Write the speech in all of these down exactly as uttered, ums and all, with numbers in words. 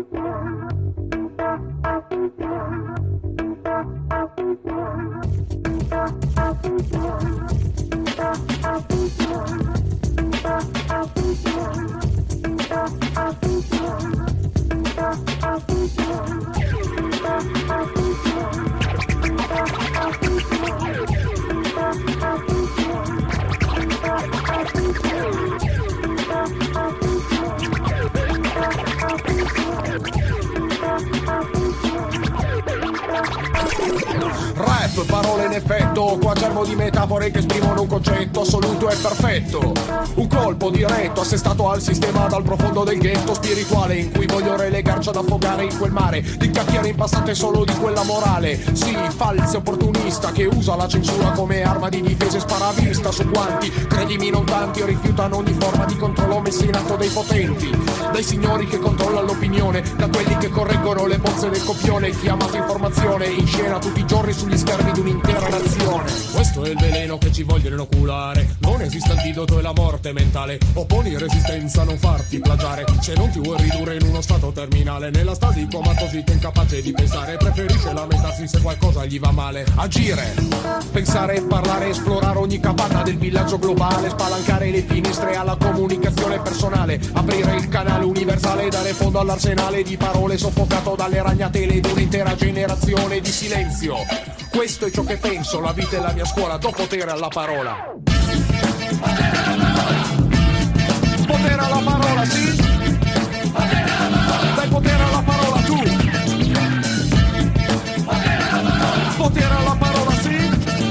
Rap, parole in effetto, quaderno di metafore che esprimono un concetto assoluto e perfetto. Un colpo diretto, assestato al sistema dal profondo del ghetto spirituale, in cui voglio relegarci ad affogare in quel mare di chiacchiere impastate solo di quella morale. Sì, falso opportunista che usa la censura come arma di difesa e sparavista su quanti, credimi non tanti, rifiutano ogni forma di controllo messa in atto dai potenti, dai signori che controllano l'opinione, da quelli che correggono le bozze del copione, chiamato informazione in scena tutti i giorni sugli schermi di un'intera nazione. Questo è il veleno che ci vogliono inoculare. Non esiste antidoto e la morte mentale. Opponi resistenza, non farti plagiare. Se non ti vuoi ridurre in uno stato terminale, nella stasi comatosita incapace di pensare, preferisce lamentarsi se qualcosa gli va male. Agire, pensare, parlare, esplorare ogni capanna del villaggio globale, spalancare le finestre alla comunicazione personale, aprire il canale universale, dare fondo all'arsenale di parole soffocato dalle ragnatele di un'intera generazione di silenzio. Questo è ciò che penso, la vita è la mia scuola, do potere alla parola. Potere alla parola, sì? Dai potere alla parola tu. Potere alla parola, sì?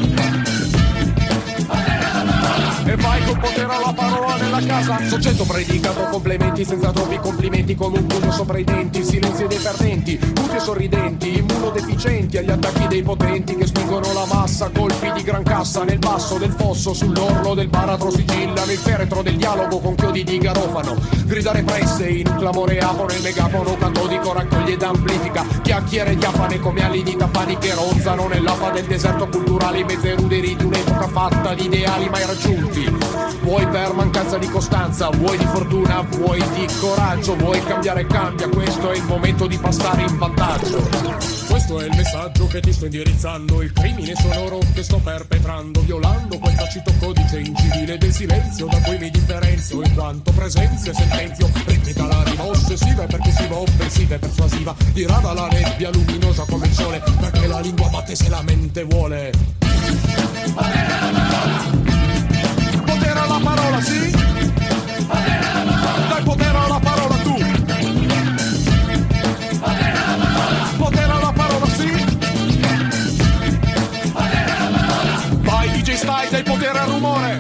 E vai col potere alla parola nella casa. Soggetto predicato, complementi senza troppi complimenti, con un pugno sopra i denti, silenzio dei perdenti, muti e sorridenti, immunodeficienti agli attacchi dei potenti che spingono la massa, colpi di gran cassa nel basso del fosso, sull'orlo del baratro sigillano il feretro del dialogo con chiodi di garofano, gridare presse in un clamore afono, il megafono catodico raccoglie ed amplifica chiacchiere diafane come ali di tafani che ronzano nell'afa del deserto culturale, in mezzo ai ruderi di un'epoca fatta di ideali mai raggiunti. Vuoi per mancanza di costanza, vuoi di fortuna, vuoi di coraggio, vuoi cambiare cambia, questo è il momento di passare in vantaggio. Questo è il messaggio che ti sto indirizzando, il crimine sonoro che sto perpetrando, violando quel tacito codice incivile del silenzio da cui mi differenzio, in quanto presenzio e sentenzio, ritmica la rima ossessiva e percussiva, offensiva e persuasiva, dirada la nebbia luminosa come il sole, perché la lingua batte se la mente vuole. Potere alla parola, sì? Dai potere alla parola tu. Potere alla parola, sì? Vai D J Style, dai potere al rumore.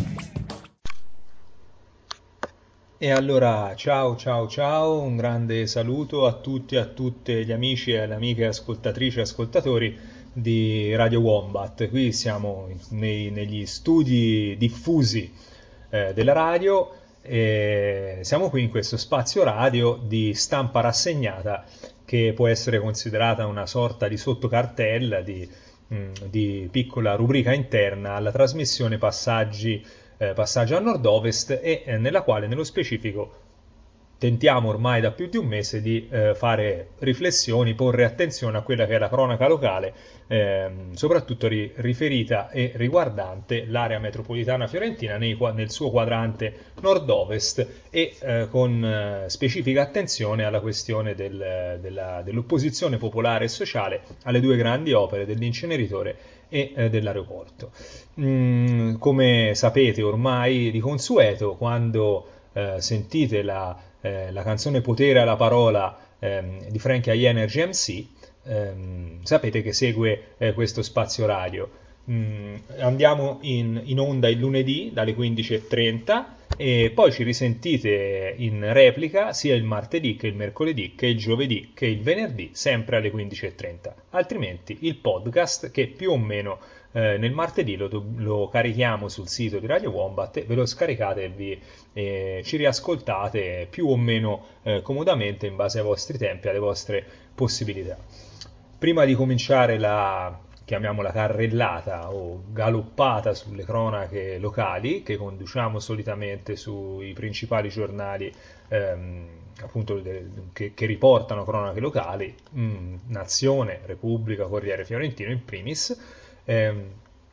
E allora ciao ciao ciao, un grande saluto a tutti e a tutte gli amici e le amiche ascoltatrici e ascoltatori di Radio Wombat. Qui siamo nei, negli studi diffusi eh, della radio e siamo qui in questo spazio radio di stampa rassegnata che può essere considerata una sorta di sottocartella, di, mh, di piccola rubrica interna alla trasmissione Passaggi, eh, Passaggi a Nord-Ovest e eh, nella quale nello specifico tentiamo ormai da più di un mese di eh, fare riflessioni, porre attenzione a quella che è la cronaca locale, ehm, soprattutto ri- riferita e riguardante l'area metropolitana fiorentina nei, nel suo quadrante nord-ovest e eh, con eh, specifica attenzione alla questione del, della, dell'opposizione popolare e sociale alle due grandi opere dell'inceneritore e eh, dell'aeroporto. Mm, come sapete ormai di consueto, quando eh, sentite la Eh, la canzone Potere alla parola ehm, di Frankie High Energy M C, ehm, sapete che segue eh, questo spazio radio. Mm, andiamo in, in onda il lunedì dalle quindici e trenta e poi ci risentite in replica sia il martedì che il mercoledì che il giovedì che il venerdì, sempre alle quindici e trenta. Altrimenti il podcast, che più o meno eh, nel martedì lo, lo carichiamo sul sito di Radio Wombat, ve lo scaricate e vi, eh, ci riascoltate più o meno eh, comodamente in base ai vostri tempi, alle vostre possibilità. Prima di cominciare la, chiamiamola carrellata o galoppata sulle cronache locali che conduciamo solitamente sui principali giornali ehm, appunto de, che, che riportano cronache locali, mh, Nazione, Repubblica, Corriere Fiorentino in primis. ehm,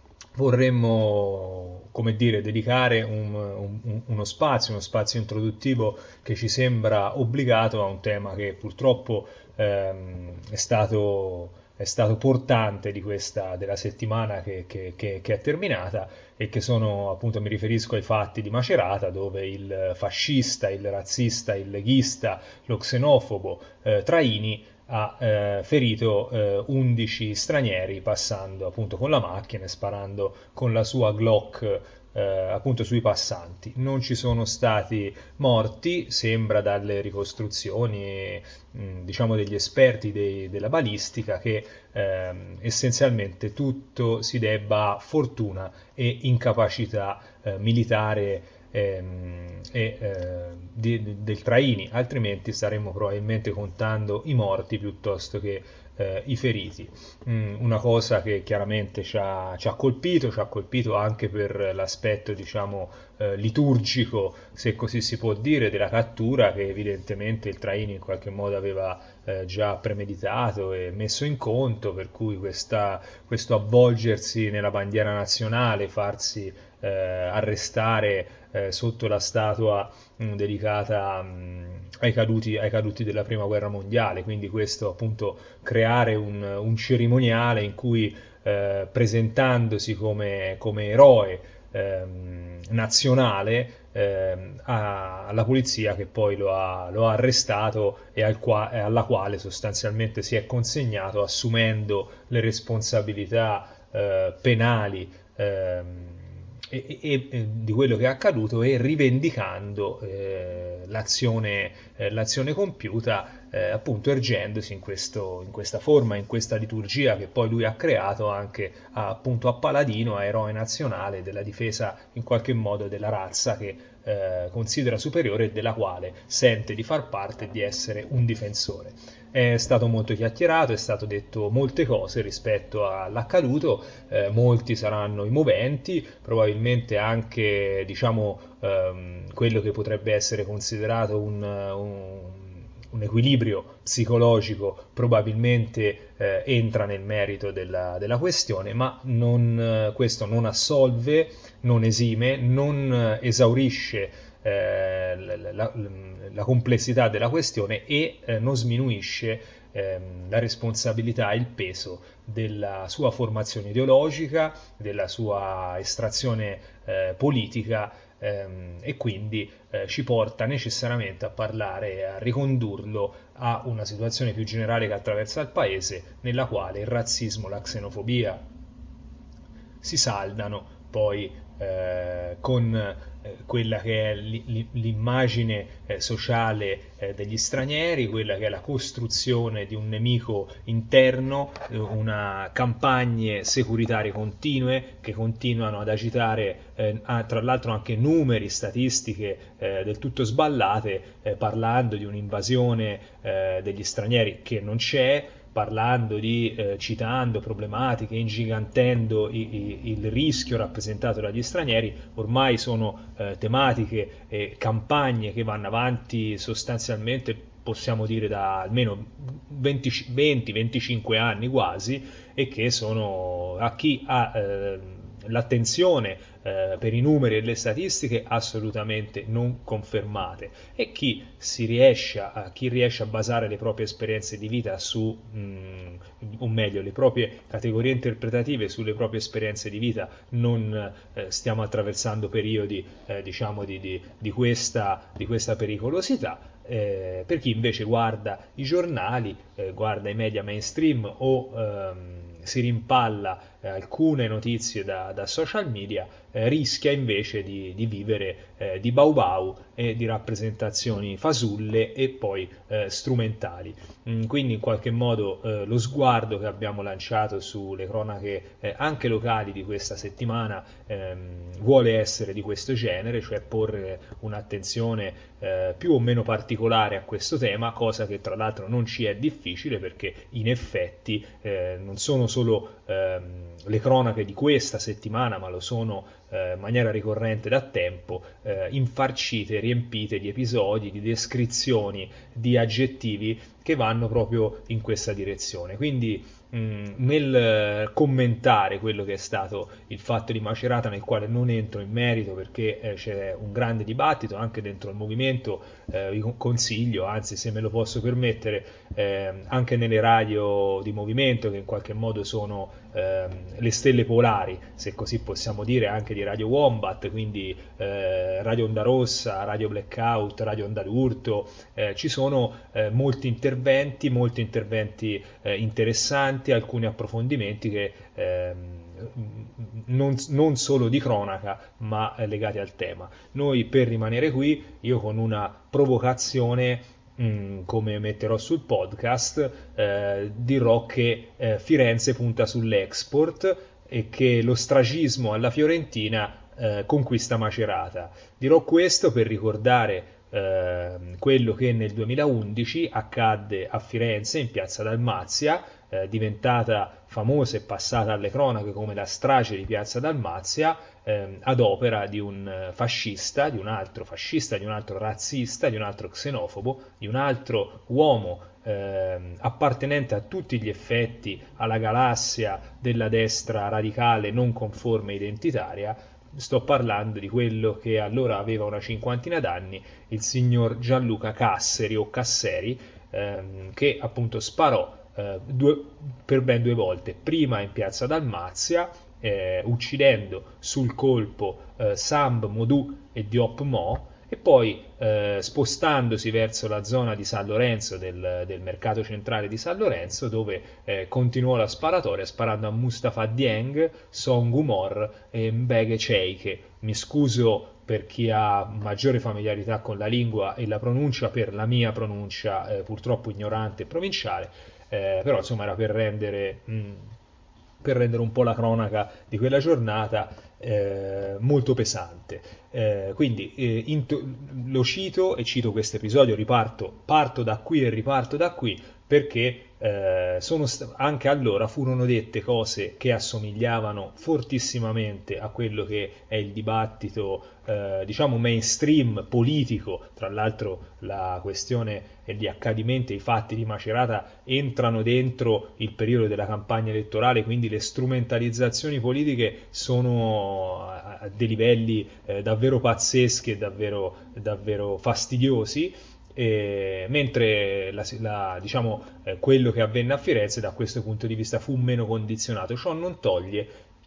Vorremmo, come dire, dedicare un, un, uno spazio, uno spazio introduttivo che ci sembra obbligato a un tema che purtroppo ehm, è stato, è stato portante di questa, della settimana che, che, che, che è terminata, e che sono, appunto, mi riferisco ai fatti di Macerata, dove il fascista, il razzista, il leghista, lo xenofobo eh, Traini ha eh, ferito eh, undici stranieri, passando appunto con la macchina e sparando con la sua Glock eh, appunto sui passanti. Non ci sono stati morti, sembra dalle ricostruzioni mh, diciamo degli esperti dei, della balistica, che ehm, essenzialmente tutto si debba a fortuna e incapacità eh, militare ehm, e eh, di, di, del Traini, altrimenti staremmo probabilmente contando i morti piuttosto che eh, i feriti. Mm, una cosa che chiaramente ci ha, ci ha colpito, ci ha colpito anche per l'aspetto, diciamo, eh, liturgico, se così si può dire, della cattura, che evidentemente il Traini in qualche modo aveva eh, già premeditato e messo in conto, per cui questa, questo avvolgersi nella bandiera nazionale, farsi eh, arrestare eh, sotto la statua mh, dedicata mh, ai caduti, ai caduti della prima guerra mondiale, quindi questo appunto creare un, un cerimoniale in cui eh, presentandosi come, come eroe ehm, nazionale ehm, a, alla polizia, che poi lo ha, lo ha arrestato e al qua, alla quale sostanzialmente si è consegnato, assumendo le responsabilità eh, penali ehm, E, e, e di quello che è accaduto, e rivendicando eh, l'azione, eh, l'azione compiuta, eh, appunto ergendosi in, questo, in questa forma, in questa liturgia che poi lui ha creato anche a, appunto a paladino, a eroe nazionale della difesa in qualche modo della razza che eh, considera superiore e della quale sente di far parte e di essere un difensore. È stato molto chiacchierato, è stato detto molte cose rispetto all'accaduto, eh, molti saranno i moventi, probabilmente anche, diciamo, ehm, quello che potrebbe essere considerato un, un, un equilibrio psicologico probabilmente eh, entra nel merito della, della questione, ma non, questo non assolve, non esime, non esaurisce Eh, la, la, la complessità della questione e eh, non sminuisce ehm, la responsabilità e il peso della sua formazione ideologica, della sua estrazione eh, politica, ehm, e quindi eh, ci porta necessariamente a parlare e a ricondurlo a una situazione più generale che attraversa il paese, nella quale il razzismo, la xenofobia si saldano poi eh, con eh, quella che è l'immagine eh, sociale eh, degli stranieri, quella che è la costruzione di un nemico interno, eh, una campagne securitarie continue che continuano ad agitare eh, ah, tra l'altro anche numeri, statistiche eh, del tutto sballate, eh, parlando di un'invasione eh, degli stranieri che non c'è, parlando di, eh, citando problematiche, ingigantendo i, i, il rischio rappresentato dagli stranieri. Ormai sono eh, tematiche e campagne che vanno avanti sostanzialmente, possiamo dire, da almeno venti venticinque anni quasi, e che sono, a chi ha eh, l'attenzione eh, per i numeri e le statistiche, assolutamente non confermate, e chi si riesce a, chi riesce a basare le proprie esperienze di vita su, mh, o meglio, le proprie categorie interpretative sulle proprie esperienze di vita. Non eh, stiamo attraversando periodi eh, diciamo di, di, di, questa, di questa pericolosità. Eh, per chi invece guarda i giornali, eh, guarda i media mainstream o ehm, si rimpalla eh, alcune notizie da, da social media, eh, rischia invece di, di vivere eh, di bau bau e di rappresentazioni fasulle e poi eh, strumentali. Mm, quindi in qualche modo eh, lo sguardo che abbiamo lanciato sulle cronache eh, anche locali di questa settimana ehm, vuole essere di questo genere, cioè porre un'attenzione eh, più o meno particolare a questo tema, cosa che tra l'altro non ci è difficile, perché in effetti eh, non sono solo ehm, le cronache di questa settimana, ma lo sono eh, in maniera ricorrente da tempo, eh, infarcite, riempite di episodi, di descrizioni, di aggettivi che vanno proprio in questa direzione. Quindi mh, nel commentare quello che è stato il fatto di Macerata, nel quale non entro in merito perché eh, c'è un grande dibattito anche dentro il movimento, eh, vi consiglio, anzi se me lo posso permettere, eh, anche nelle radio di movimento, che in qualche modo sono eh, le stelle polari, se così possiamo dire, anche di Radio Wombat, quindi eh, Radio Onda Rossa, Radio Blackout, Radio Onda d'Urto, eh, ci sono eh, molti interventi, molti interventi eh, interessanti, alcuni approfondimenti che ehm, non, non solo di cronaca ma eh, legati al tema. Noi, per rimanere qui, io con una provocazione, mh, come metterò sul podcast, eh, dirò che eh, Firenze punta sull'export e che l'ostracismo alla Fiorentina eh, conquista Macerata. Dirò questo per ricordare eh, quello che nel duemilaundici accadde a Firenze, in piazza Dalmazia, eh, diventata famosa e passata alle cronache come la strage di piazza Dalmazia, eh, ad opera di un fascista, di un altro fascista, di un altro razzista, di un altro xenofobo, di un altro uomo eh, appartenente a tutti gli effetti alla galassia della destra radicale non conforme identitaria. Sto parlando di quello che allora aveva una cinquantina d'anni, il signor Gianluca Casseri o Casseri, ehm, che appunto sparò eh, due, per ben due volte, prima in piazza Dalmazia, eh, uccidendo sul colpo eh, Samb, Modù e Diop Mo, e poi eh, spostandosi verso la zona di San Lorenzo, del, del mercato centrale di San Lorenzo, dove eh, continuò la sparatoria sparando a Mustafa Dieng, Song Umor e Mbeghe Cheike. Mi scuso per chi ha maggiore familiarità con la lingua e la pronuncia, per la mia pronuncia eh, purtroppo ignorante e provinciale, eh, però insomma era per rendere, mh, per rendere un po' la cronaca di quella giornata eh, molto pesante. Eh, quindi eh, into- lo cito e cito questo episodio, riparto, parto da qui e riparto da qui perché eh, sono st- anche allora furono dette cose che assomigliavano fortissimamente a quello che è il dibattito eh, diciamo mainstream politico. Tra l'altro la questione e gli accadimenti e i fatti di Macerata entrano dentro il periodo della campagna elettorale, quindi le strumentalizzazioni politiche sono a, a dei livelli eh, davvero pazzeschi e davvero, davvero fastidiosi. E, mentre la, la, diciamo, eh, quello che avvenne a Firenze da questo punto di vista fu meno condizionato. Ciò non toglie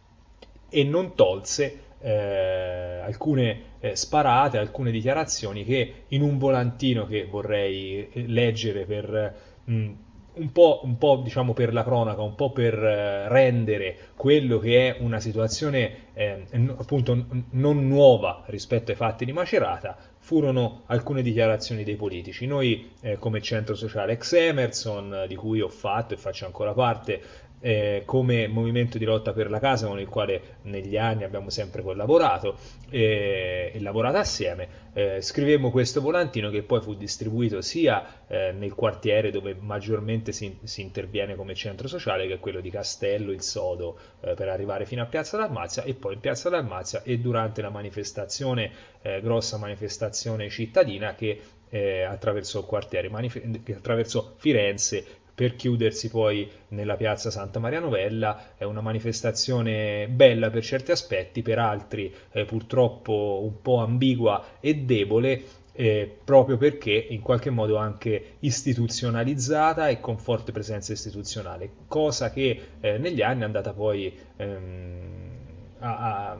e non tolse eh, alcune eh, sparate, alcune dichiarazioni che in un volantino che vorrei leggere per mh, un po', un po' diciamo per la cronaca, un po' per eh, rendere quello che è una situazione eh, appunto n- non nuova rispetto ai fatti di Macerata, furono alcune dichiarazioni dei politici. Noi eh, come centro sociale ex Emerson, di cui ho fatto e faccio ancora parte, eh, come movimento di lotta per la casa, con il quale negli anni abbiamo sempre collaborato eh, e lavorato assieme, eh, scrivemmo questo volantino che poi fu distribuito sia eh, nel quartiere dove maggiormente si, si interviene come centro sociale, che è quello di Castello, il Sodo, eh, per arrivare fino a Piazza Dalmazia, e poi in Piazza Dalmazia e durante la manifestazione, eh, grossa manifestazione cittadina che eh, attraversò il quartiere, manif- che attraversò Firenze, per chiudersi poi nella piazza Santa Maria Novella. È una manifestazione bella per certi aspetti, per altri eh, purtroppo un po' ambigua e debole, eh, proprio perché in qualche modo anche istituzionalizzata e con forte presenza istituzionale, cosa che eh, negli anni è andata poi ehm, a, a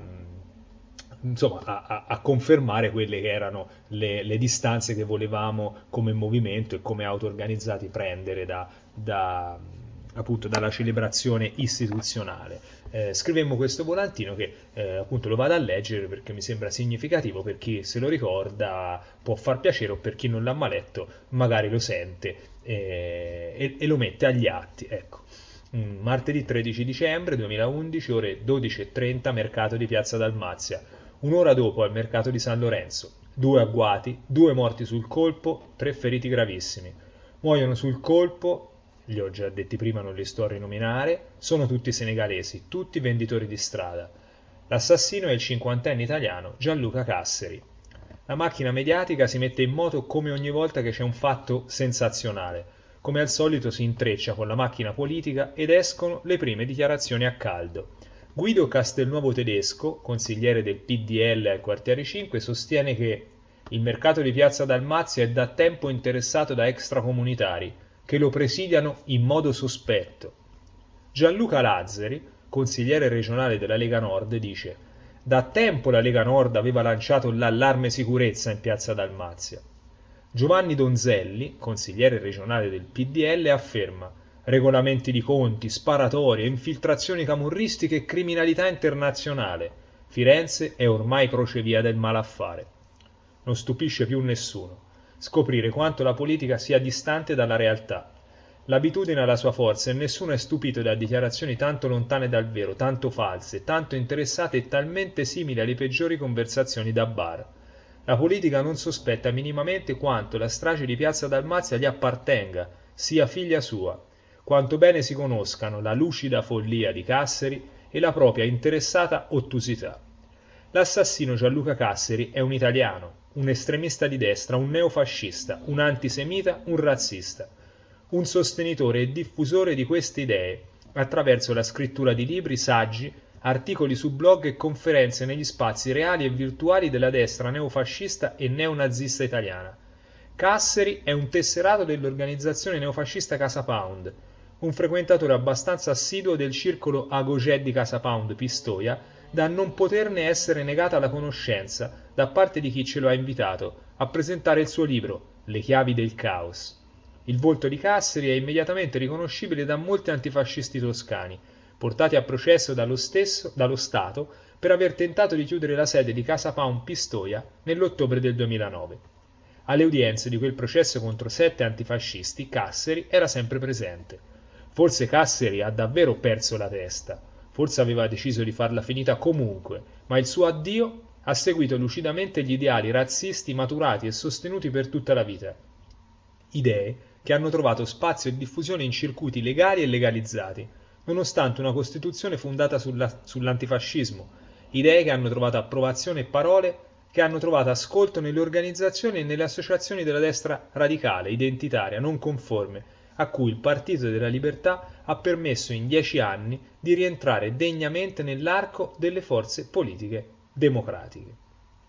insomma a, a confermare quelle che erano le, le distanze che volevamo come movimento e come auto-organizzati prendere da, da, appunto dalla celebrazione istituzionale. Eh, scrivemmo questo volantino che eh, appunto lo vado a leggere perché mi sembra significativo, per chi se lo ricorda può far piacere, o per chi non l'ha mai letto magari lo sente eh, e, e lo mette agli atti. Ecco. Mm, martedì tredici dicembre duemilaundici, ore dodici e trenta, mercato di Piazza Dalmazia. Un'ora dopo al mercato di San Lorenzo, due agguati, due morti sul colpo, tre feriti gravissimi. Muoiono sul colpo li ho già detti prima, non li sto a rinominare, sono tutti senegalesi, tutti venditori di strada. L'assassino è il cinquantenne italiano Gianluca Casseri. La macchina mediatica si mette in moto come ogni volta che c'è un fatto sensazionale. Come al solito si intreccia con la macchina politica ed escono le prime dichiarazioni a caldo. Guido Castelnuovo Tedesco, consigliere del P D L al quartiere cinque, sostiene che il mercato di Piazza Dalmazia è da tempo interessato da extracomunitari che lo presidiano in modo sospetto. Gianluca Lazzari, consigliere regionale della Lega Nord, dice: da tempo la Lega Nord aveva lanciato l'allarme sicurezza in Piazza Dalmazia. Giovanni Donzelli, consigliere regionale del P D L, afferma: regolamenti di conti, sparatorie, infiltrazioni camorristiche e criminalità internazionale. Firenze è ormai crocevia del malaffare. Non stupisce più nessuno scoprire quanto la politica sia distante dalla realtà. L'abitudine ha la sua forza e nessuno è stupito da dichiarazioni tanto lontane dal vero, tanto false, tanto interessate e talmente simili alle peggiori conversazioni da bar. La politica non sospetta minimamente quanto la strage di Piazza Dalmazia gli appartenga, sia figlia sua, quanto bene si conoscano la lucida follia di Casseri e la propria interessata ottusità. L'assassino Gianluca Casseri è un italiano, un estremista di destra, un neofascista, un antisemita, un razzista, un sostenitore e diffusore di queste idee attraverso la scrittura di libri, saggi, articoli su blog e conferenze negli spazi reali e virtuali della destra neofascista e neonazista italiana. Casseri è un tesserato dell'organizzazione neofascista Casa Pound, un frequentatore abbastanza assiduo del circolo Agogè di Casa Pound Pistoia, da non poterne essere negata la conoscenza da parte di chi ce lo ha invitato a presentare il suo libro Le chiavi del caos. Il volto di Casseri è immediatamente riconoscibile da molti antifascisti toscani, portati a processo dallo stesso, dallo Stato per aver tentato di chiudere la sede di Casa Pound Pistoia nell'ottobre del duemilanove. Alle udienze di quel processo contro sette antifascisti, Casseri era sempre presente. Forse Casseri ha davvero perso la testa, forse aveva deciso di farla finita comunque, ma il suo addio ha seguito lucidamente gli ideali razzisti maturati e sostenuti per tutta la vita. Idee che hanno trovato spazio e diffusione in circuiti legali e legalizzati, nonostante una Costituzione fondata sulla, sull'antifascismo, idee che hanno trovato approvazione e parole che hanno trovato ascolto nelle organizzazioni e nelle associazioni della destra radicale, identitaria, non conforme, a cui il Partito della Libertà ha permesso in dieci anni di rientrare degnamente nell'arco delle forze politiche democratiche.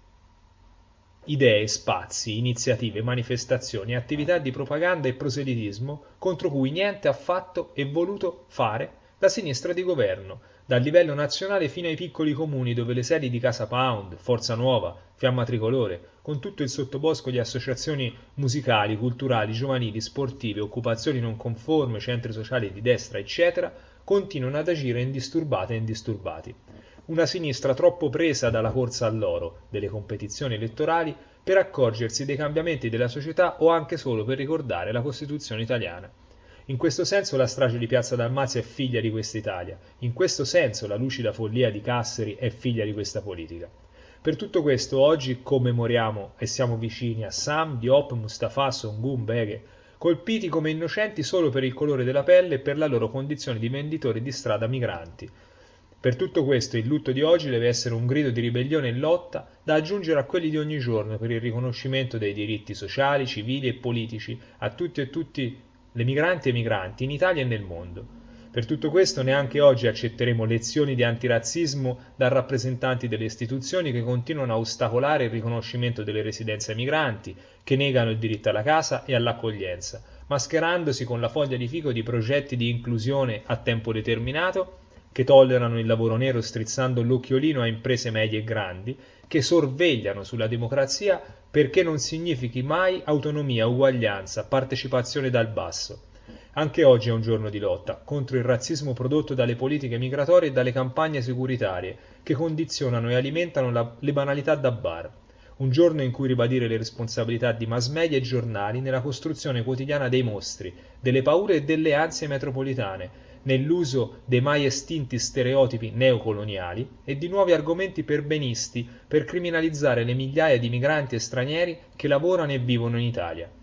Idee, spazi, iniziative, manifestazioni, attività di propaganda e proselitismo contro cui niente ha fatto e voluto fare la sinistra di governo, dal livello nazionale fino ai piccoli comuni dove le sedi di Casa Pound, Forza Nuova, Fiamma Tricolore, con tutto il sottobosco di associazioni musicali, culturali, giovanili, sportive, occupazioni non conforme, centri sociali di destra, eccetera, continuano ad agire indisturbate e indisturbati. Una sinistra troppo presa dalla corsa all'oro delle competizioni elettorali per accorgersi dei cambiamenti della società o anche solo per ricordare la Costituzione italiana. In questo senso la strage di Piazza Dalmazia è figlia di questa Italia, in questo senso la lucida follia di Casseri è figlia di questa politica. Per tutto questo oggi commemoriamo e siamo vicini a Sam, Diop, Mustafa, Songun, Beghe, colpiti come innocenti solo per il colore della pelle e per la loro condizione di venditori di strada migranti. Per tutto questo il lutto di oggi deve essere un grido di ribellione e lotta da aggiungere a quelli di ogni giorno per il riconoscimento dei diritti sociali, civili e politici a tutti e tutti le migranti e migranti in Italia e nel mondo. Per tutto questo neanche oggi accetteremo lezioni di antirazzismo da rappresentanti delle istituzioni che continuano a ostacolare il riconoscimento delle residenze ai migranti, che negano il diritto alla casa e all'accoglienza, mascherandosi con la foglia di fico di progetti di inclusione a tempo determinato, che tollerano il lavoro nero strizzando l'occhiolino a imprese medie e grandi, che sorvegliano sulla democrazia perché non significhi mai autonomia, uguaglianza, partecipazione dal basso. Anche oggi è un giorno di lotta contro il razzismo prodotto dalle politiche migratorie e dalle campagne securitarie che condizionano e alimentano la, le banalità da bar. Un giorno in cui ribadire le responsabilità di mass media e giornali nella costruzione quotidiana dei mostri, delle paure e delle ansie metropolitane, nell'uso dei mai estinti stereotipi neocoloniali e di nuovi argomenti perbenisti per criminalizzare le migliaia di migranti e stranieri che lavorano e vivono in Italia.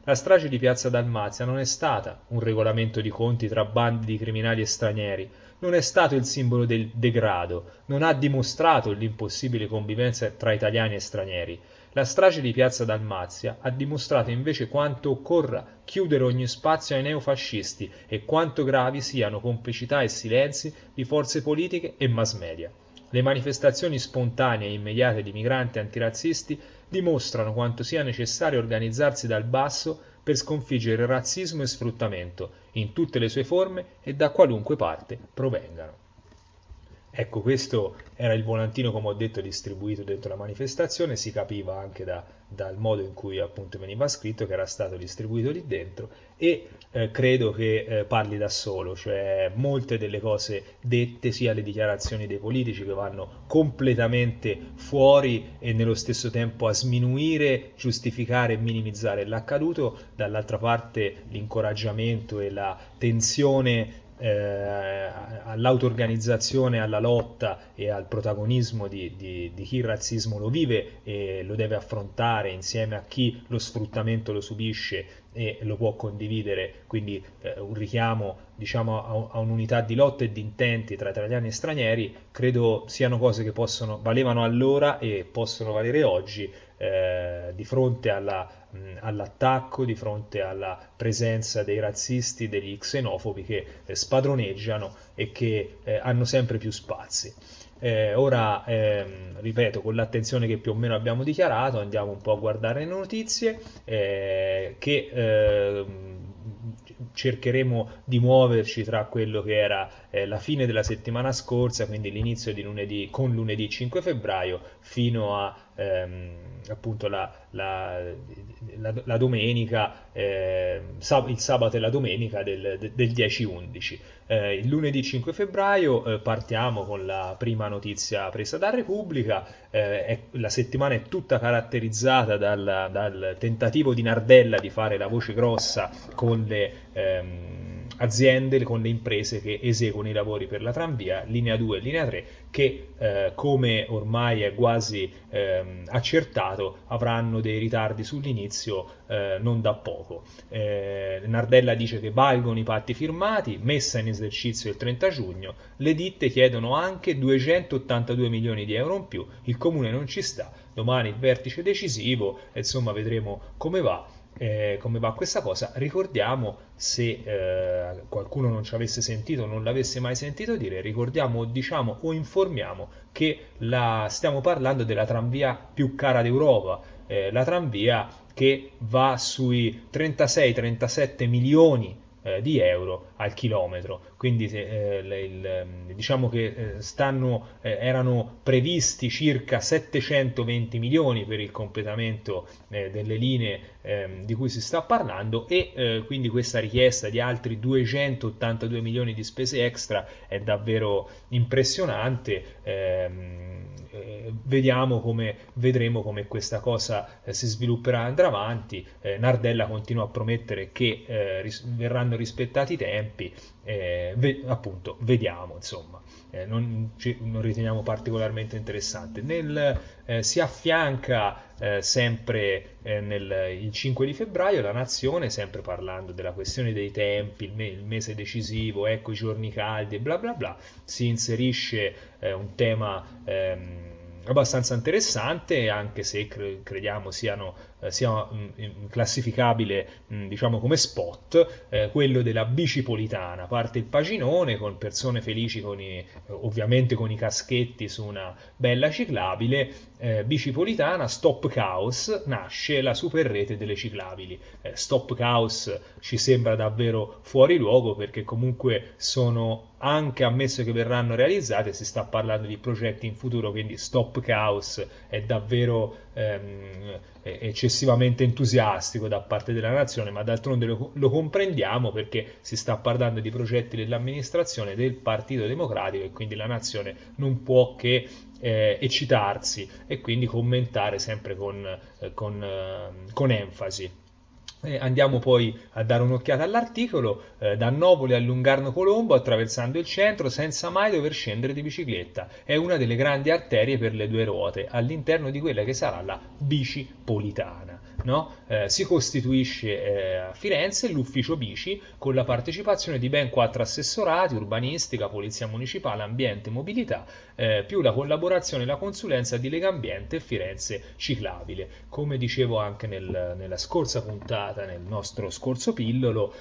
La strage di Piazza Dalmazia non è stata un regolamento di conti tra bandi di criminali e stranieri, non è stato il simbolo del degrado, non ha dimostrato l'impossibile convivenza tra italiani e stranieri. La strage di Piazza Dalmazia ha dimostrato invece quanto occorra chiudere ogni spazio ai neofascisti e quanto gravi siano complicità e silenzi di forze politiche e mass media. Le manifestazioni spontanee e immediate di migranti antirazzisti dimostrano quanto sia necessario organizzarsi dal basso per sconfiggere razzismo e sfruttamento in tutte le sue forme e da qualunque parte provengano. Ecco, questo era il volantino, come ho detto, distribuito dentro la manifestazione. Si capiva anche da, dal modo in cui appunto veniva scritto che era stato distribuito lì dentro, e eh, credo che eh, parli da solo, cioè molte delle cose dette, sia le dichiarazioni dei politici che vanno completamente fuori e nello stesso tempo a sminuire, giustificare e minimizzare l'accaduto, dall'altra parte l'incoraggiamento e la tensione Eh, all'auto-organizzazione, alla lotta e al protagonismo di, di, di chi il razzismo lo vive e lo deve affrontare insieme a chi lo sfruttamento lo subisce e lo può condividere, quindi eh, un richiamo, diciamo, a, a un'unità di lotta e di intenti tra italiani e stranieri, credo siano cose che possono, valevano allora e possono valere oggi eh, di fronte alla all'attacco, di fronte alla presenza dei razzisti, degli xenofobi che eh, spadroneggiano e che eh, hanno sempre più spazi. Eh, ora, ehm, ripeto, con l'attenzione che più o meno abbiamo dichiarato, andiamo un po' a guardare le notizie eh, che eh, cercheremo di muoverci tra quello che era eh, la fine della settimana scorsa, quindi l'inizio di lunedì, con lunedì cinque febbraio, fino a ehm, appunto la, la, la, la domenica, eh, sab- il sabato e la domenica del, de, del dieci undici. Eh, il lunedì cinque febbraio eh, partiamo con la prima notizia presa da Repubblica. Eh, è, la settimana è tutta caratterizzata dal, dal tentativo di Nardella di fare la voce grossa con le ehm, aziende, con le imprese che eseguono i lavori per la tranvia, linea due e linea tre, che eh, come ormai è quasi ehm, accertato avranno dei ritardi sull'inizio eh, non da poco. Eh, Nardella dice che valgono i patti firmati, messa in esercizio il trenta giugno, le ditte chiedono anche duecentottantadue milioni di euro in più, il comune non ci sta, domani il vertice decisivo, e insomma vedremo come va. Eh, come va questa cosa. Ricordiamo, se eh, qualcuno non ci avesse sentito, non l'avesse mai sentito dire, ricordiamo, diciamo o informiamo che la, stiamo parlando della tranvia più cara d'Europa, eh, la tranvia che va sui trentasei trentasette milioni eh, di euro al chilometro, quindi eh, il, diciamo che eh, stanno, eh, erano previsti circa settecentoventi milioni per il completamento eh, delle linee eh, di cui si sta parlando, e eh, quindi questa richiesta di altri duecentottantadue milioni di spese extra è davvero impressionante. ehm, Eh, vediamo come, vedremo come questa cosa eh, si svilupperà, andrà avanti. eh, Nardella continua a promettere che eh, ris- verranno rispettati i tempi, eh, ve- appunto vediamo, insomma, eh, non, ci, non riteniamo particolarmente interessante. Nel, eh, si affianca eh, sempre eh, nel, il cinque di febbraio La Nazione, sempre parlando della questione dei tempi, il, me- il mese decisivo, ecco i giorni caldi e bla bla bla, si inserisce eh, un tema ehm, abbastanza interessante, anche se cre- crediamo siano, eh, sia mh, classificabile mh, diciamo come spot, eh, quello della bicipolitana. Parte il paginone con persone felici, con i, ovviamente con i caschetti su una bella ciclabile. eh, bicipolitana, Stop Chaos, nasce la super rete delle ciclabili. eh, Stop Chaos ci sembra davvero fuori luogo, perché comunque sono, anche ammesso che verranno realizzate, si sta parlando di progetti in futuro, quindi Stop Chaos è davvero ehm, eccessivamente entusiastico da parte della Nazione, ma d'altronde lo, lo comprendiamo, perché si sta parlando di progetti dell'amministrazione del Partito Democratico e quindi la Nazione non può che eh, eccitarsi e quindi commentare sempre con, eh, con, eh, con enfasi. Eh, andiamo poi a dare un'occhiata all'articolo. eh, da Napoli a Lungarno Colombo, attraversando il centro senza mai dover scendere di bicicletta. È una delle grandi arterie per le due ruote all'interno di quella che sarà la bicipolitana. no? Eh, si costituisce eh, a Firenze l'ufficio bici con la partecipazione di ben quattro assessorati, urbanistica, polizia municipale, ambiente, mobilità, eh, più la collaborazione e la consulenza di Legambiente e Firenze Ciclabile. Come dicevo anche nel, nella scorsa puntata, nel nostro scorso pillolo,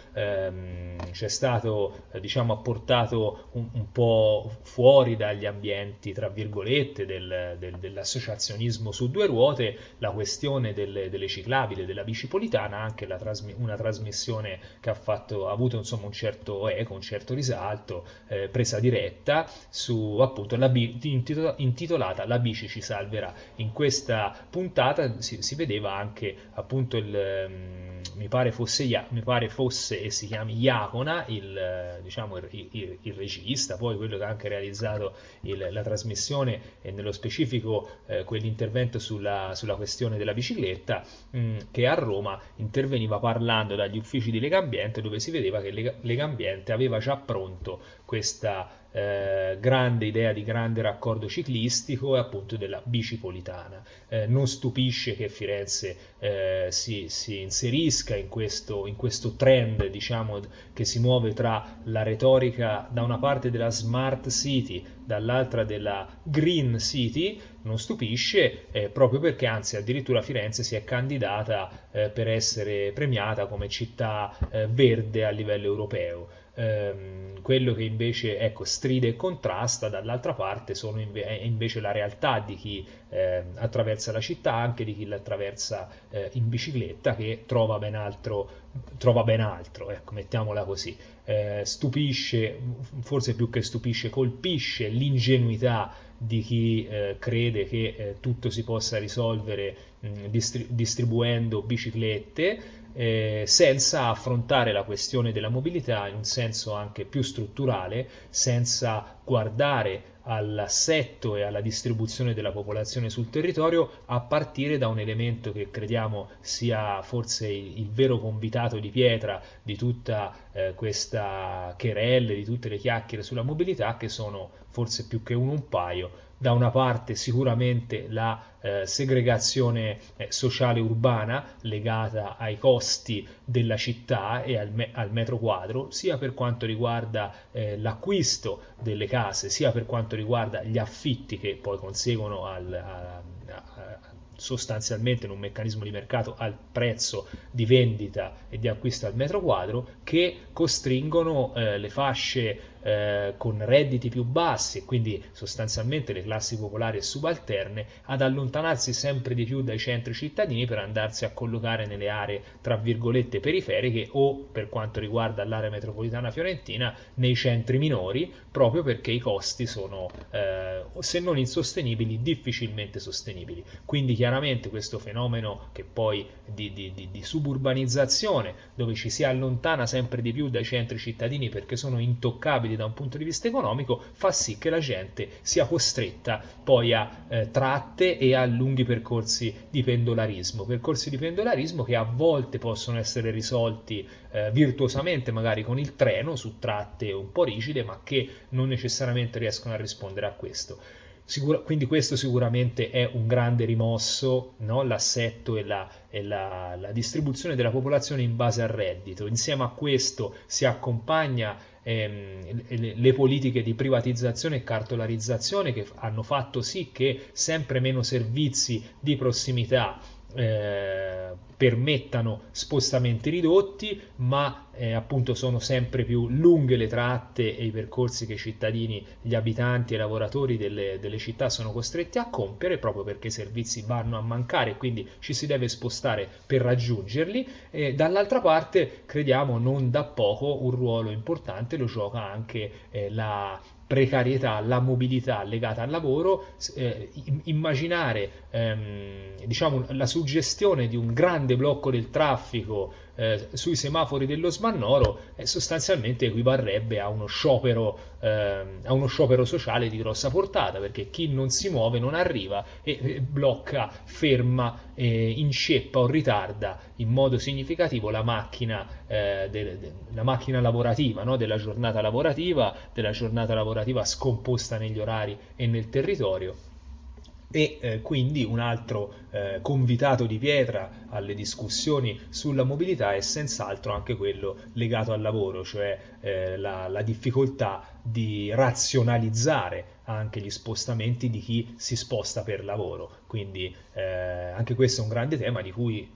ehm, c'è stato, eh, diciamo, apportato un, un po' fuori dagli ambienti, tra virgolette, del, del, dell'associazionismo su due ruote, la questione delle, delle ciclabili, della bicipolitana, anche la trasmi- una trasmissione che ha, fatto, ha avuto insomma un certo eco, un certo risalto, eh, presa diretta su appunto la bi- intitolata La bici ci salverà. In questa puntata si, si vedeva anche appunto il um, mi pare fosse mi pare fosse e si chiami Iacona il diciamo il, il, il regista, poi quello che ha anche realizzato il, la trasmissione e nello specifico eh, quell'intervento sulla, sulla questione della bicicletta, mh, che a Roma interveniva parlando dagli uffici di Legambiente, dove si vedeva che Lega, Legambiente aveva già pronto questa Eh, grande idea di grande raccordo ciclistico e appunto della bicipolitana. Eh, non stupisce che Firenze eh, si, si inserisca in questo, in questo trend, diciamo, che si muove tra la retorica da una parte della smart city, dall'altra della green city. Non stupisce eh, proprio perché anzi addirittura Firenze si è candidata eh, per essere premiata come città eh, verde a livello europeo. Ehm, quello che invece ecco, stride e contrasta dall'altra parte sono inve- è invece la realtà di chi eh, attraversa la città, anche di chi la attraversa eh, in bicicletta, che trova ben altro, trova ben altro, ecco, mettiamola così. Eh, stupisce, forse più che stupisce, colpisce l'ingenuità di chi eh, crede che eh, tutto si possa risolvere mh, distri- distribuendo biciclette, eh, senza affrontare la questione della mobilità in un senso anche più strutturale, senza guardare all'assetto e alla distribuzione della popolazione sul territorio, a partire da un elemento che crediamo sia forse il, il vero convitato di pietra di tutta eh, questa querelle, di tutte le chiacchiere sulla mobilità, che sono forse più che uno un paio. Da una parte sicuramente la eh, segregazione eh, sociale urbana legata ai costi della città e al, me- al metro quadro, sia per quanto riguarda eh, l'acquisto delle case, sia per quanto riguarda gli affitti che poi conseguono al, a, a, sostanzialmente in un meccanismo di mercato al prezzo di vendita e di acquisto al metro quadro, che costringono eh, le fasce eh, con redditi più bassi e quindi sostanzialmente le classi popolari e subalterne ad allontanarsi sempre di più dai centri cittadini per andarsi a collocare nelle aree tra virgolette periferiche o, per quanto riguarda l'area metropolitana fiorentina, nei centri minori, proprio perché i costi sono eh, se non insostenibili, difficilmente sostenibili. Quindi chiaramente questo fenomeno che poi di, di, di, di suburbanizzazione, dove ci si allontana sempre di più dai centri cittadini perché sono intoccabili da un punto di vista economico, fa sì che la gente sia costretta poi a eh, tratte e a lunghi percorsi di pendolarismo, percorsi di pendolarismo che a volte possono essere risolti eh, virtuosamente magari con il treno su tratte un po' rigide, ma che non necessariamente riescono a rispondere a questo. Sicura, quindi questo sicuramente è un grande rimosso, no? L'assetto e, la, e la, la distribuzione della popolazione in base al reddito. Insieme a questo si accompagna ehm, le, le politiche di privatizzazione e cartolarizzazione che hanno fatto sì che sempre meno servizi di prossimità Eh, permettano spostamenti ridotti, ma eh, appunto sono sempre più lunghe le tratte e i percorsi che i cittadini, gli abitanti e i lavoratori delle, delle città sono costretti a compiere, proprio perché i servizi vanno a mancare e quindi ci si deve spostare per raggiungerli. E dall'altra parte crediamo non da poco un ruolo importante lo gioca anche eh, la precarietà, la mobilità legata al lavoro. Eh, immaginare ehm, diciamo la suggestione di un grande blocco del traffico eh, sui semafori dello Smannoro eh, sostanzialmente equivarrebbe a uno sciopero eh, a uno sciopero sociale di grossa portata, perché chi non si muove non arriva e eh, blocca, ferma, eh, inceppa o ritarda in modo significativo la macchina eh, de, de, la macchina lavorativa, no? della giornata lavorativa della giornata lavorativa scomposta negli orari e nel territorio. E eh, quindi un altro eh, convitato di pietra alle discussioni sulla mobilità è senz'altro anche quello legato al lavoro, cioè eh, la, la difficoltà di razionalizzare anche gli spostamenti di chi si sposta per lavoro. Quindi eh, anche questo è un grande tema di cui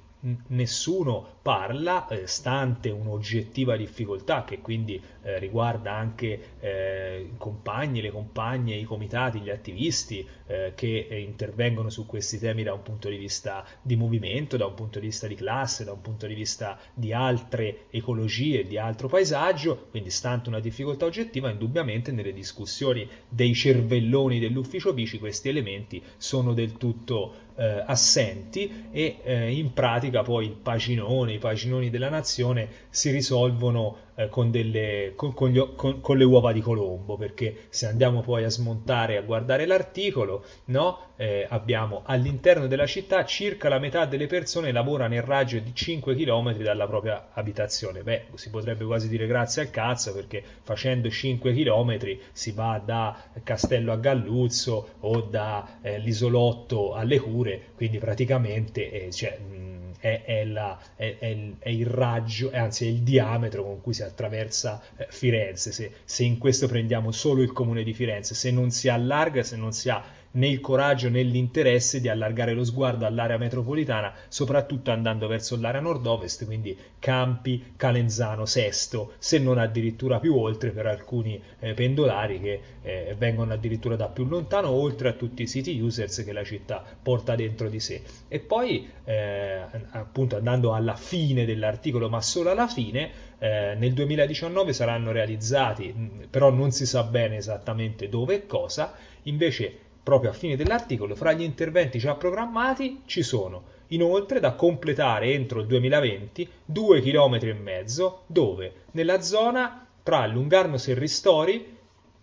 nessuno parla, eh, stante un'oggettiva difficoltà che quindi eh, riguarda anche eh, i compagni, le compagne, i comitati, gli attivisti eh, che eh, intervengono su questi temi da un punto di vista di movimento, da un punto di vista di classe, da un punto di vista di altre ecologie, di altro paesaggio. Quindi, stante una difficoltà oggettiva, indubbiamente nelle discussioni dei cervelloni dell'ufficio Bici questi elementi sono del tutto Eh, assenti e eh, in pratica poi il paginone, i paginoni della nazione si risolvono eh, con, delle, con, con, gli, con, con le uova di Colombo, perché se andiamo poi a smontare e a guardare l'articolo, no? eh, abbiamo all'interno della città circa la metà delle persone lavora nel raggio di cinque chilometri dalla propria abitazione. Beh, si potrebbe quasi dire grazie al cazzo, perché facendo cinque chilometri si va da Castello a Galluzzo o da eh, l'isolotto alle Cure, quindi praticamente eh, cioè, mh, è, è, la, è, è, il, è il raggio, è, anzi è il diametro con cui si attraversa eh, Firenze. Se, se in questo prendiamo solo il comune di Firenze, se non si allarga, se non si ha né il coraggio né l'interesse di allargare lo sguardo all'area metropolitana, soprattutto andando verso l'area nord-ovest, quindi Campi, Calenzano, Sesto, se non addirittura più oltre per alcuni eh, pendolari che eh, vengono addirittura da più lontano, oltre a tutti i city users che la città porta dentro di sé. E poi eh, appunto andando alla fine dell'articolo, ma solo alla fine, eh, nel duemiladiciannove saranno realizzati, però non si sa bene esattamente dove e cosa. Invece proprio a fine dell'articolo, fra gli interventi già programmati ci sono inoltre da completare entro il duemilaventi due chilometri e mezzo dove nella zona tra Lungarno Serristori,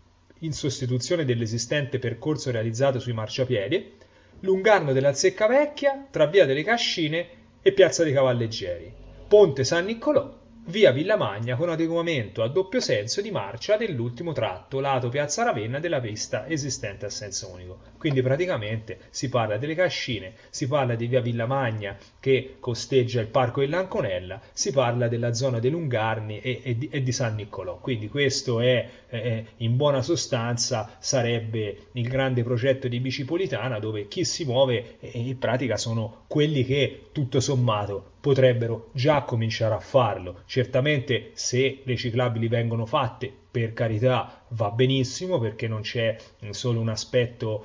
in sostituzione dell'esistente percorso realizzato sui marciapiedi, Lungarno della Zeccavecchia tra via delle Cascine e piazza dei Cavalleggeri, Ponte San Niccolò, via Villamagna con adeguamento a doppio senso di marcia dell'ultimo tratto lato Piazza Ravenna della pista esistente a senso unico. Quindi praticamente si parla delle Cascine, si parla di via Villamagna che costeggia il parco dell'Anconella, si parla della zona dei Lungarni e, e, di, e di San Niccolò. Quindi questo è, eh, in buona sostanza, sarebbe il grande progetto di Bicipolitana, dove chi si muove eh, in pratica sono quelli che tutto sommato potrebbero già cominciare a farlo. Certamente se le ciclabili vengono fatte, per carità, va benissimo, perché non c'è solo un aspetto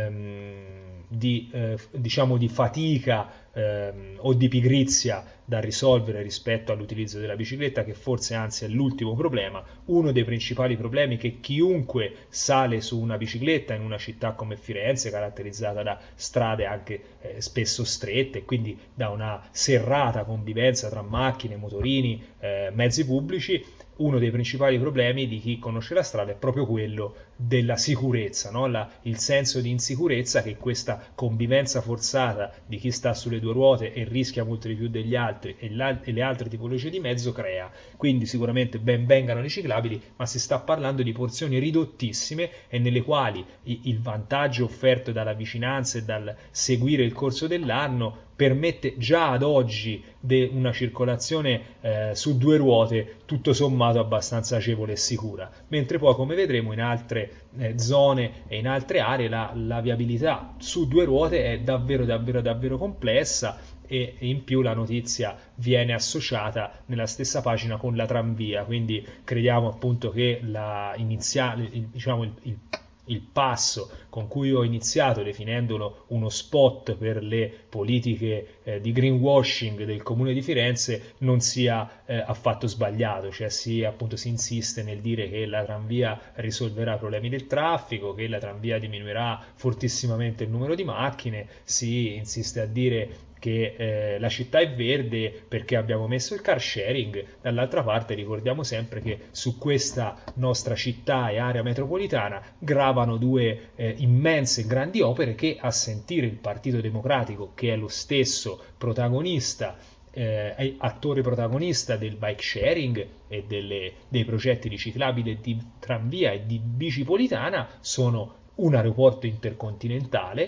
ehm, di, eh, diciamo di fatica ehm, o di pigrizia da risolvere rispetto all'utilizzo della bicicletta, che forse anzi è l'ultimo problema. Uno dei principali problemi è che chiunque sale su una bicicletta in una città come Firenze, caratterizzata da strade anche eh, spesso strette, quindi da una serrata convivenza tra macchine, motorini, eh, mezzi pubblici, uno dei principali problemi di chi conosce la strada è proprio quello della sicurezza, no? La, il senso di insicurezza che questa convivenza forzata di chi sta sulle due ruote e rischia molto di più degli altri e, la, e le altre tipologie di mezzo crea. Quindi sicuramente ben vengano le ciclabili, ma si sta parlando di porzioni ridottissime e nelle quali il, il vantaggio offerto dalla vicinanza e dal seguire il corso dell'anno permette già ad oggi de una circolazione eh, su due ruote tutto sommato abbastanza agevole e sicura, mentre poi, come vedremo, in altre eh, zone e in altre aree la, la viabilità su due ruote è davvero davvero davvero complessa, e in più la notizia viene associata nella stessa pagina con la tranvia. Quindi crediamo appunto che la iniziale, il, diciamo il, il il passo con cui ho iniziato, definendolo uno spot per le politiche eh, di greenwashing del Comune di Firenze, non sia eh, affatto sbagliato. Cioè si, appunto, si insiste nel dire che la tranvia risolverà i problemi del traffico, che la tranvia diminuirà fortissimamente il numero di macchine, si insiste a dire che eh, la città è verde perché abbiamo messo il car sharing. Dall'altra parte ricordiamo sempre che su questa nostra città e area metropolitana gravano due eh, immense grandi opere che, a sentire il Partito Democratico, che è lo stesso protagonista, eh, attore protagonista del bike sharing e delle, dei progetti di ciclabile, di tranvia e di bicipolitana, sono un aeroporto intercontinentale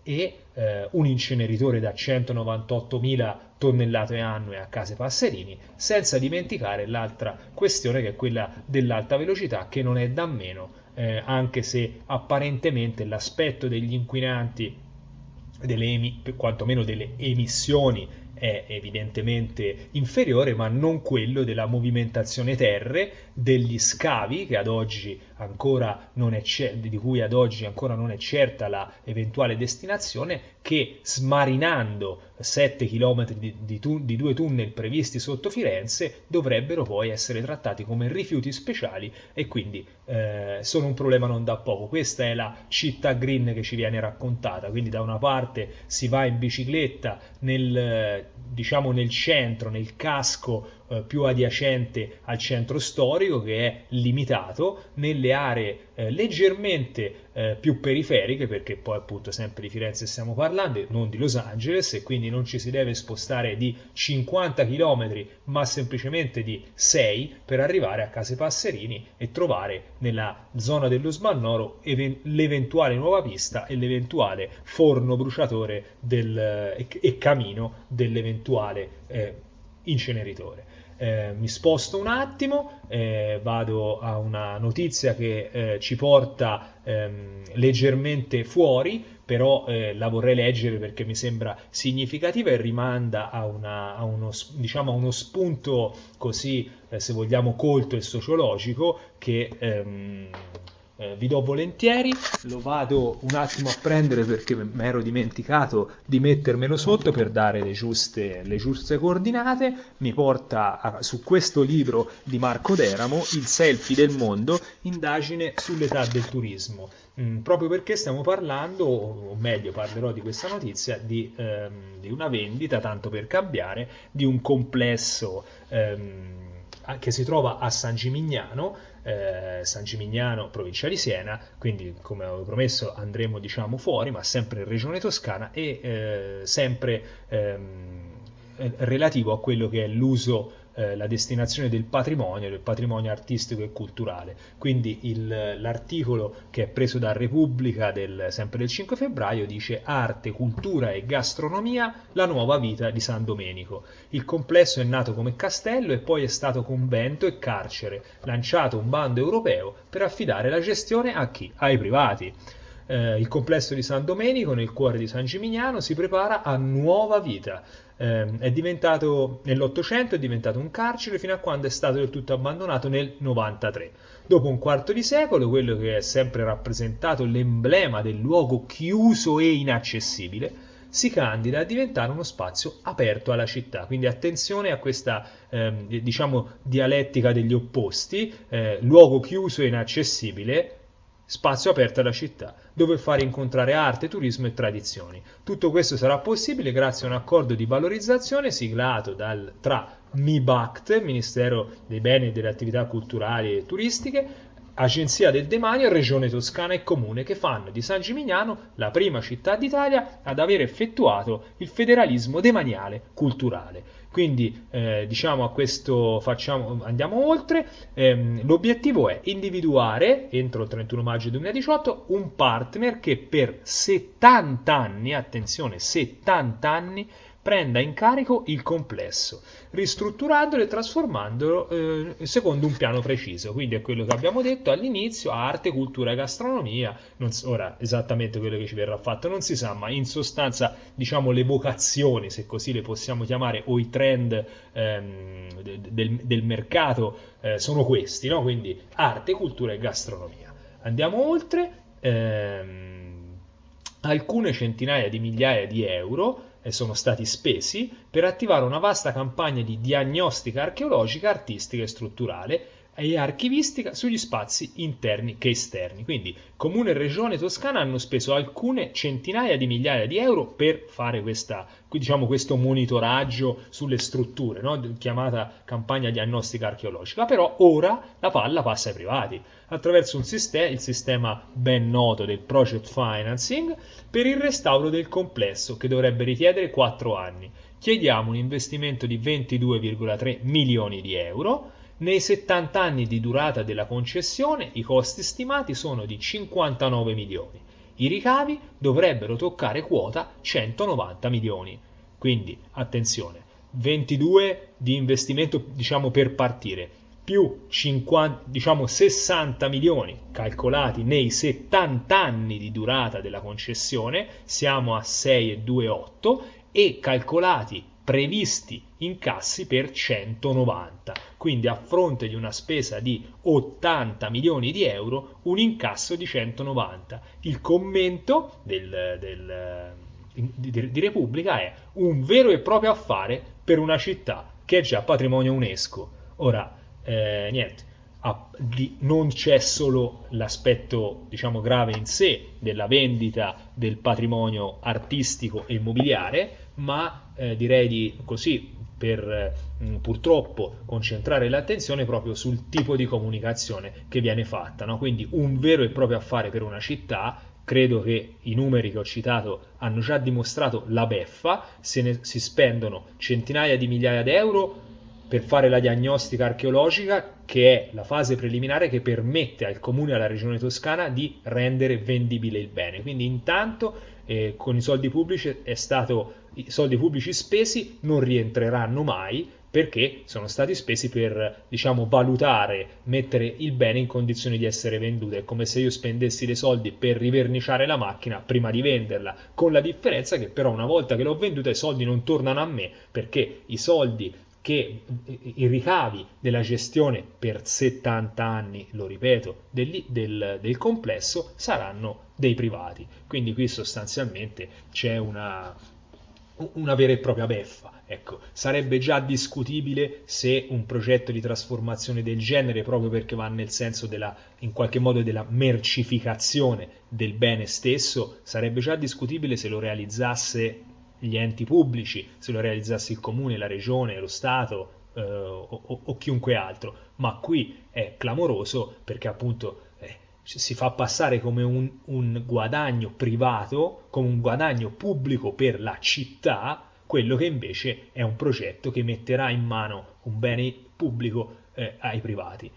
e eh, un inceneritore da centonovantottomila tonnellate annue a Case Passerini, senza dimenticare l'altra questione che è quella dell'alta velocità, che non è da meno, eh, anche se apparentemente l'aspetto degli inquinanti, delle emi- quantomeno delle emissioni, è evidentemente inferiore, ma non quello della movimentazione terre, degli scavi che ad oggi ancora non è cer- di cui ad oggi ancora non è certa la eventuale destinazione, che smarinando sette chilometri di, di, tu- di due tunnel previsti sotto Firenze dovrebbero poi essere trattati come rifiuti speciali e quindi eh, sono un problema non da poco. Questa è la città green che ci viene raccontata, quindi da una parte si va in bicicletta nel, diciamo nel centro, nel casco eh, più adiacente al centro storico, che è limitato, nelle aree eh, leggermente eh, più periferiche, perché poi appunto sempre di Firenze stiamo parlando, non di Los Angeles, e quindi non ci si deve spostare di cinquanta chilometri, ma semplicemente di sei per arrivare a Case Passerini e trovare nella zona dello Sbannoro even- l'eventuale nuova pista e l'eventuale forno bruciatore del, e, e camino dell'eventuale eh, inceneritore. Eh, mi sposto un attimo, eh, vado a una notizia che eh, ci porta ehm, leggermente fuori, però eh, la vorrei leggere perché mi sembra significativa e rimanda a, una, a, uno, diciamo, a uno spunto così, eh, se vogliamo, colto e sociologico che ehm, eh, vi do volentieri. Lo vado un attimo a prendere perché mi ero dimenticato di mettermelo sotto per dare le giuste, le giuste coordinate. Mi porta a, su questo libro di Marco Deramo, Il selfie del mondo, indagine sull'età del turismo. Mm, proprio perché stiamo parlando, o meglio parlerò di questa notizia, di, ehm, di una vendita, tanto per cambiare, di un complesso ehm, che si trova a San Gimignano, eh, San Gimignano, provincia di Siena, quindi come avevo promesso andremo diciamo fuori, ma sempre in regione Toscana e eh, sempre ehm, relativo a quello che è l'uso, eh, la destinazione del patrimonio, del patrimonio artistico e culturale. Quindi il, l'articolo che è preso da Repubblica del, sempre del cinque febbraio dice: arte, cultura e gastronomia, la nuova vita di San Domenico. Il complesso è nato come castello e poi è stato convento e carcere, lanciato un bando europeo per affidare la gestione a chi? Ai privati. Eh, il complesso di San Domenico, nel cuore di San Gimignano, si prepara a nuova vita. Eh, è diventato, nell'Ottocento è diventato un carcere fino a quando è stato del tutto abbandonato nel novantatré. Dopo un quarto di secolo, quello che è sempre rappresentato l'emblema del luogo chiuso e inaccessibile, si candida a diventare uno spazio aperto alla città. Quindi attenzione a questa eh, diciamo dialettica degli opposti, eh, luogo chiuso e inaccessibile, spazio aperto alla città, dove fare incontrare arte, turismo e tradizioni. Tutto questo sarà possibile grazie a un accordo di valorizzazione siglato dal, tra MIBACT, Ministero dei Beni e delle Attività Culturali e Turistiche, Agenzia del Demanio, Regione Toscana e Comune, che fanno di San Gimignano la prima città d'Italia ad aver effettuato il federalismo demaniale culturale. Quindi eh, diciamo a questo facciamo, andiamo oltre, ehm, l'obiettivo è individuare entro il trentuno maggio duemiladiciotto un partner che per settanta anni, attenzione settanta anni, prenda in carico il complesso, ristrutturandolo e trasformandolo eh, secondo un piano preciso. Quindi è quello che abbiamo detto all'inizio: arte, cultura e gastronomia. Non so, ora esattamente quello che ci verrà fatto non si sa, ma in sostanza diciamo le vocazioni, se così le possiamo chiamare, o i trend ehm, del, del mercato eh, sono questi, no? Quindi arte, cultura e gastronomia. Andiamo oltre. Ehm, alcune centinaia di migliaia di euro sono stati spesi per attivare una vasta campagna di diagnostica archeologica, artistica e strutturale e archivistica sugli spazi interni che esterni. Quindi Comune e Regione Toscana hanno speso alcune centinaia di migliaia di euro per fare questa, diciamo, questo monitoraggio sulle strutture, no? Chiamata campagna diagnostica archeologica. Però ora la palla passa ai privati attraverso un sistema, il sistema ben noto del project financing, per il restauro del complesso, che dovrebbe richiedere quattro anni. Chiediamo un investimento di ventidue virgola tre milioni di euro. Nei settanta anni di durata della concessione i costi stimati sono di cinquantanove milioni. i ricavi dovrebbero toccare quota centonovanta milioni. Quindi, attenzione, ventidue di investimento, diciamo, per partire, più cinquanta, diciamo sessanta milioni calcolati nei settanta anni di durata della concessione, siamo a sei virgola ventidue, e calcolati previsti incassi per centonovanta. Quindi a fronte di una spesa di ottanta milioni di euro, un incasso di centonovanta. Il commento del, del, di, di Repubblica è un vero e proprio affare per una città che è già patrimonio UNESCO. Ora, Eh, niente, ah, di, non c'è solo l'aspetto, diciamo, grave in sé della vendita del patrimonio artistico e immobiliare, ma eh, direi di così per mh, purtroppo concentrare l'attenzione proprio sul tipo di comunicazione che viene fatta, no? Quindi un vero e proprio affare per una città. Credo che i numeri che ho citato hanno già dimostrato la beffa, se ne, si spendono centinaia di migliaia di euro per fare la diagnostica archeologica, che è la fase preliminare che permette al comune e alla regione toscana di rendere vendibile il bene. Quindi intanto eh, con i soldi pubblici è stato, i soldi pubblici spesi non rientreranno mai, perché sono stati spesi per, diciamo, valutare, mettere il bene in condizioni di essere venduto. È come se io spendessi dei soldi per riverniciare la macchina prima di venderla, con la differenza che però una volta che l'ho venduta i soldi non tornano a me, perché i soldi che i ricavi della gestione per settanta anni, lo ripeto, del, del, del complesso saranno dei privati. Quindi qui sostanzialmente c'è una, una vera e propria beffa. Ecco, sarebbe già discutibile se un progetto di trasformazione del genere, proprio perché va nel senso della, in qualche modo, della mercificazione del bene stesso, sarebbe già discutibile se lo realizzasse gli enti pubblici, se lo realizzasse il comune, la regione, lo Stato eh, o, o, o chiunque altro, ma qui è clamoroso perché appunto eh, si fa passare come un, un guadagno privato, come un guadagno pubblico per la città, quello che invece è un progetto che metterà in mano un bene pubblico eh, ai privati.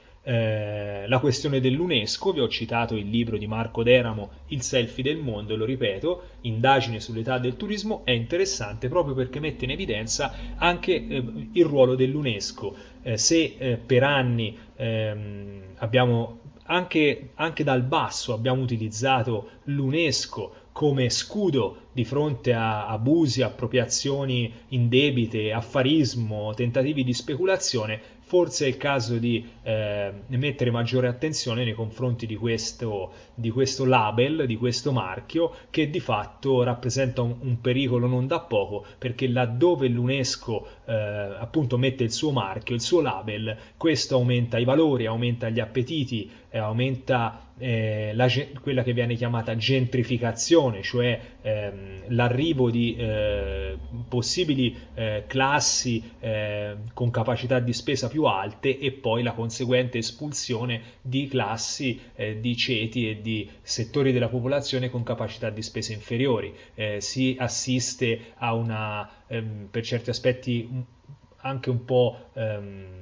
Eh, la questione dell'UNESCO, vi ho citato il libro di Marco Deramo, Il selfie del mondo, e lo ripeto, indagine sull'età del turismo, è interessante proprio perché mette in evidenza anche eh, il ruolo dell'UNESCO. Eh, se eh, per anni ehm, abbiamo anche, anche dal basso abbiamo utilizzato l'UNESCO come scudo di fronte a abusi, appropriazioni indebite, affarismo, tentativi di speculazione, forse è il caso di eh, mettere maggiore attenzione nei confronti di questo, di questo label, di questo marchio, che di fatto rappresenta un, un pericolo non da poco, perché laddove l'UNESCO eh, appunto mette il suo marchio, il suo label, questo aumenta i valori, aumenta gli appetiti, eh, aumenta eh, la, quella che viene chiamata gentrificazione, cioè ehm, l'arrivo di eh, possibili eh, classi eh, con capacità di spesa più alte, e poi la conseguente espulsione di classi, eh, di ceti e di settori della popolazione con capacità di spesa inferiori. Eh, si assiste a una, ehm, per certi aspetti, anche un po' ehm,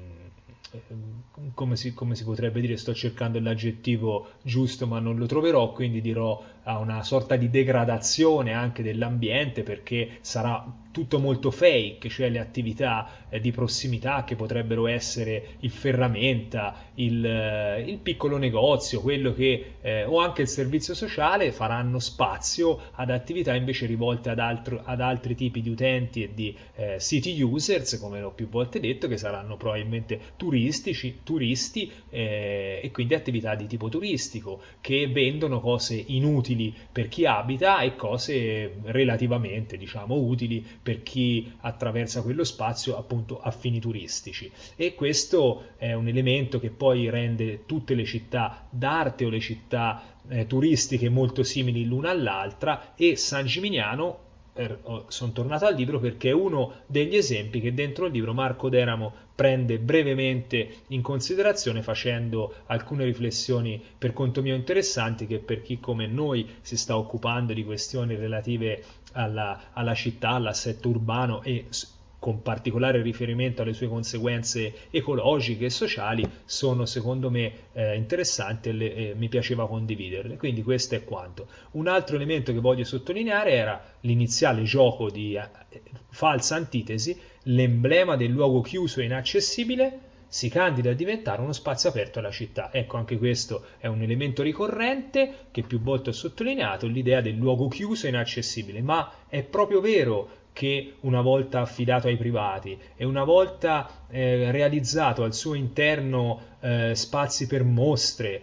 come si, come si potrebbe dire, sto cercando l'aggettivo giusto ma non lo troverò, quindi dirò a una sorta di degradazione anche dell'ambiente, perché sarà tutto molto fake, cioè le attività eh, di prossimità che potrebbero essere il ferramenta, il, eh, il piccolo negozio, quello che eh, o anche il servizio sociale, faranno spazio ad attività invece rivolte ad, altro, ad altri tipi di utenti e di eh, city users, come l'ho più volte detto, che saranno probabilmente turistici, turisti eh, e quindi attività di tipo turistico, che vendono cose inutili per chi abita e cose relativamente, diciamo, utili per chi attraversa quello spazio appunto a fini turistici. E questo è un elemento che poi rende tutte le città d'arte o le città eh, turistiche molto simili l'una all'altra, e San Gimignano, sono tornato al libro perché è uno degli esempi che dentro il libro Marco Deramo prende brevemente in considerazione, facendo alcune riflessioni per conto mio interessanti, che per chi come noi si sta occupando di questioni relative alla, alla città, all'assetto urbano e con particolare riferimento alle sue conseguenze ecologiche e sociali, sono secondo me eh, interessanti e, le, e mi piaceva condividerle. Quindi questo è quanto. Un altro elemento che voglio sottolineare era l'iniziale gioco di eh, falsa antitesi: l'emblema del luogo chiuso e inaccessibile si candida a diventare uno spazio aperto alla città. Ecco, anche questo è un elemento ricorrente che più volte ho sottolineato, l'idea del luogo chiuso e inaccessibile, ma è proprio vero che una volta affidato ai privati e una volta eh, realizzato al suo interno eh, spazi per mostre,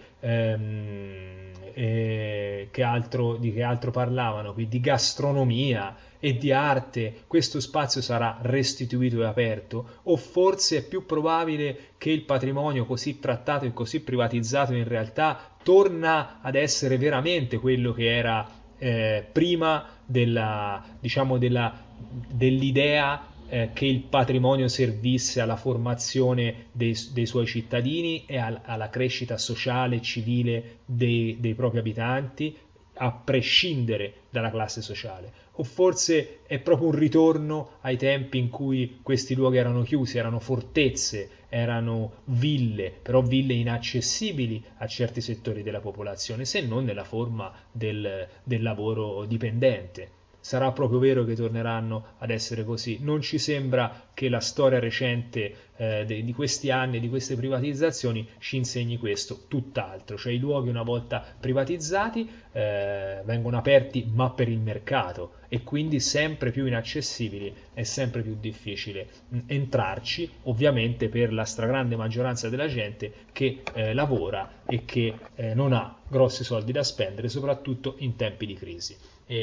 ehm, eh, che altro, di che altro parlavano qui, di gastronomia e di arte, questo spazio sarà restituito e aperto? O forse è più probabile che il patrimonio così trattato e così privatizzato in realtà torna ad essere veramente quello che era eh, prima della, diciamo della, dell'idea eh, che il patrimonio servisse alla formazione dei, dei suoi cittadini e al, alla crescita sociale e civile dei, dei propri abitanti, a prescindere dalla classe sociale? O forse è proprio un ritorno ai tempi in cui questi luoghi erano chiusi, erano fortezze, erano ville, però ville inaccessibili a certi settori della popolazione, se non nella forma del, del lavoro dipendente. Sarà proprio vero che torneranno ad essere così? Non ci sembra che la storia recente eh, de, di questi anni, di queste privatizzazioni, ci insegni questo, tutt'altro. Cioè i luoghi una volta privatizzati eh, vengono aperti ma per il mercato e quindi sempre più inaccessibili e sempre più difficile mh, entrarci, ovviamente per la stragrande maggioranza della gente che eh, lavora e che eh, non ha grossi soldi da spendere, soprattutto in tempi di crisi.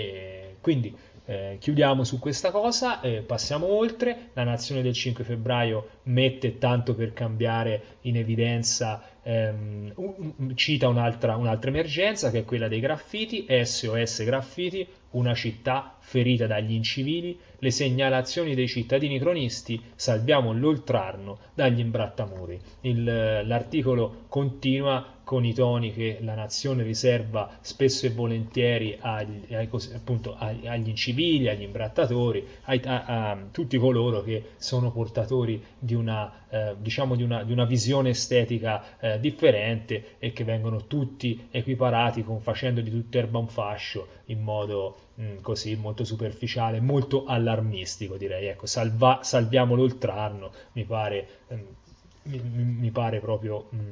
E quindi eh, chiudiamo su questa cosa, eh, passiamo oltre. La Nazione del cinque febbraio mette, tanto per cambiare, in evidenza, ehm, un, cita un'altra, un'altra emergenza, che è quella dei graffiti. S O S Graffiti, una città ferita dagli incivili, le segnalazioni dei cittadini cronisti, salviamo l'Oltrarno dagli imbrattamuri. Il, l'articolo continua con i toni che la nazione riserva spesso e volentieri agli, ai, appunto, agli, agli incivili, agli imbrattatori, ai, a, a tutti coloro che sono portatori di una, eh, diciamo di una, di una visione estetica eh, differente e che vengono tutti equiparati con facendo di tutta erba un fascio in modo mh, così molto superficiale, molto allarmistico, direi. Ecco, salva, salviamo l'Oltrarno, mi pare, mh, mi, mi pare proprio mh,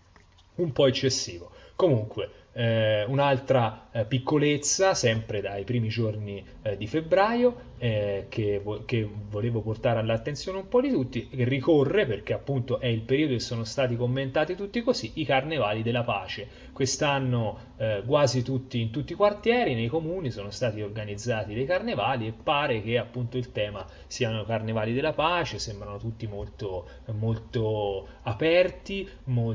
un po' eccessivo. Comunque, eh, un'altra eh, piccolezza, sempre dai primi giorni eh, di febbraio, eh, che, vo- che volevo portare all'attenzione un po' di tutti, che ricorre, perché appunto è il periodo e sono stati commentati tutti così, i carnevali della pace. Quest'anno eh, quasi tutti, in tutti i quartieri, nei comuni, sono stati organizzati dei carnevali e pare che appunto il tema siano carnevali della pace, sembrano tutti molto, molto aperti,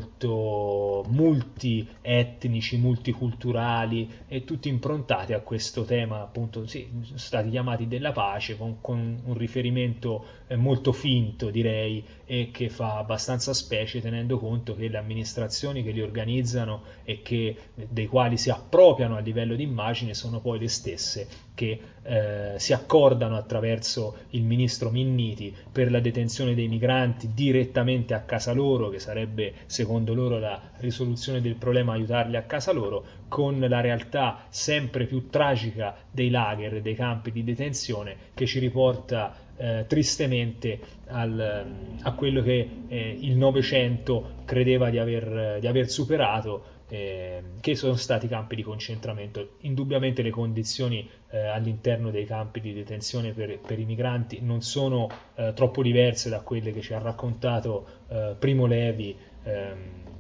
molto multietnici, multiculturali e tutti improntati a questo tema, appunto, sì, sono stati chiamati della pace, con, con un riferimento eh, molto finto, direi, e che fa abbastanza specie, tenendo conto che le amministrazioni che li organizzano e che, dei quali si appropriano a livello di immagine sono poi le stesse che eh, si accordano attraverso il ministro Minniti per la detenzione dei migranti direttamente a casa loro, che sarebbe secondo loro la risoluzione del problema, aiutarli a casa loro, con la realtà sempre più tragica dei lager e dei campi di detenzione, che ci riporta eh, tristemente al, a quello che eh, il Novecento credeva di aver, di aver superato, eh, che sono stati campi di concentramento. Indubbiamente le condizioni eh, all'interno dei campi di detenzione per, per i migranti non sono eh, troppo diverse da quelle che ci ha raccontato eh, Primo Levi, ehm,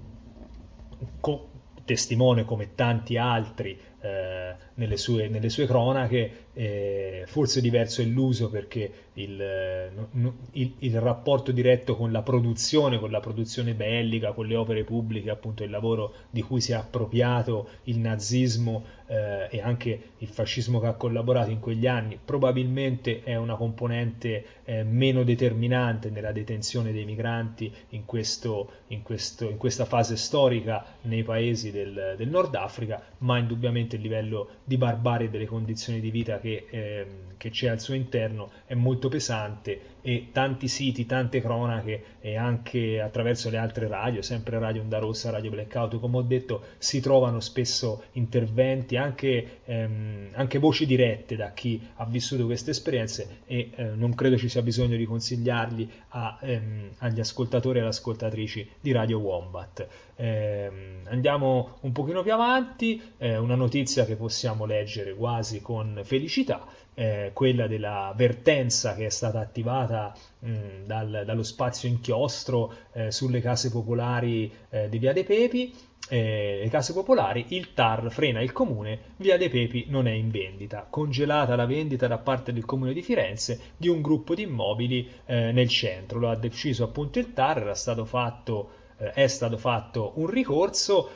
co- testimone come tanti altri eh, nelle, sue, nelle sue cronache. Eh, forse diverso è l'uso, perché il, il, il rapporto diretto con la produzione, con la produzione bellica, con le opere pubbliche, appunto il lavoro di cui si è appropriato il nazismo eh, e anche il fascismo che ha collaborato in quegli anni, probabilmente è una componente eh, meno determinante nella detenzione dei migranti in, questo, in, questo, in questa fase storica nei paesi del, del Nord Africa, ma indubbiamente il livello di barbarie delle condizioni di vita che, eh, che c'è al suo interno è molto pesante e tanti siti, tante cronache e anche attraverso le altre radio, sempre Radio Onda Rossa, Radio Blackout, come ho detto, si trovano spesso interventi, anche, ehm, anche voci dirette da chi ha vissuto queste esperienze e eh, non credo ci sia bisogno di consigliarli a, ehm, agli ascoltatori e alle ascoltatrici di Radio Wombat. Eh, andiamo un pochino più avanti, eh, una notizia che possiamo leggere quasi con felicità, eh, quella della vertenza che è stata attivata mh, dal, dallo spazio inchiostro eh, sulle case popolari eh, di Via dei Pepi. Eh, le case popolari, il T A R frena il comune, Via dei Pepi non è in vendita, congelata la vendita da parte del comune di Firenze di un gruppo di immobili eh, nel centro. Lo ha deciso appunto il T A R, era stato fatto è stato fatto un ricorso,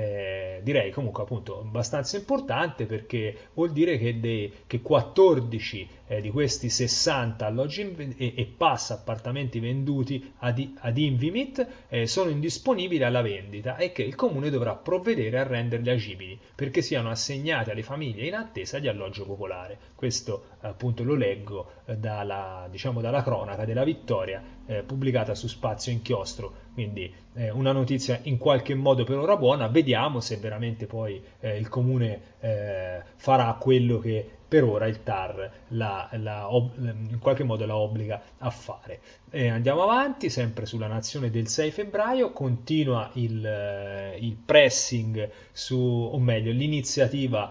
eh, direi comunque appunto abbastanza importante, perché vuol dire che, dei, che quattordici eh, di questi sessanta alloggi in, e, e passa appartamenti venduti ad, ad Invimit eh, sono indisponibili alla vendita e che il comune dovrà provvedere a renderli agibili perché siano assegnati alle famiglie in attesa di alloggio popolare. Questo appunto lo leggo eh, dalla, diciamo, dalla cronaca della vittoria eh, pubblicata su Spazio Inchiostro, quindi eh, una notizia in qualche modo per ora buona. Vediamo se veramente poi eh, il comune eh, farà quello che per ora il T A R la, la, in qualche modo la obbliga a fare. Eh, andiamo avanti, sempre sulla Nazione del sei febbraio, continua il, eh, il pressing su, o meglio l'iniziativa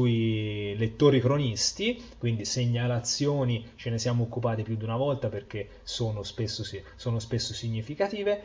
sui lettori cronisti, quindi segnalazioni, ce ne siamo occupati più di una volta perché sono spesso, sono spesso significative,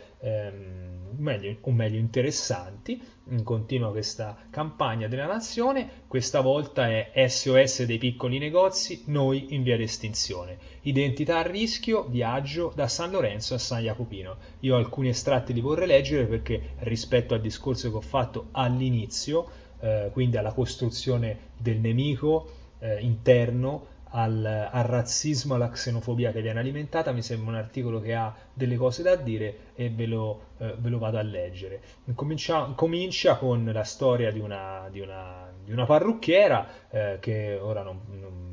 ehm, meglio, o meglio interessanti. Continua questa campagna della Nazione, questa volta è S O S dei piccoli negozi, noi in via d'estinzione, identità a rischio, viaggio da San Lorenzo a San Jacopino. Io alcuni estratti li vorrei leggere perché rispetto al discorso che ho fatto all'inizio, eh, quindi alla costruzione del nemico eh, interno, Al, al razzismo, alla xenofobia che viene alimentata, mi sembra un articolo che ha delle cose da dire e ve lo, eh, ve lo vado a leggere. Comincia, comincia con la storia di una, di una, di una parrucchiera eh, che ora non, non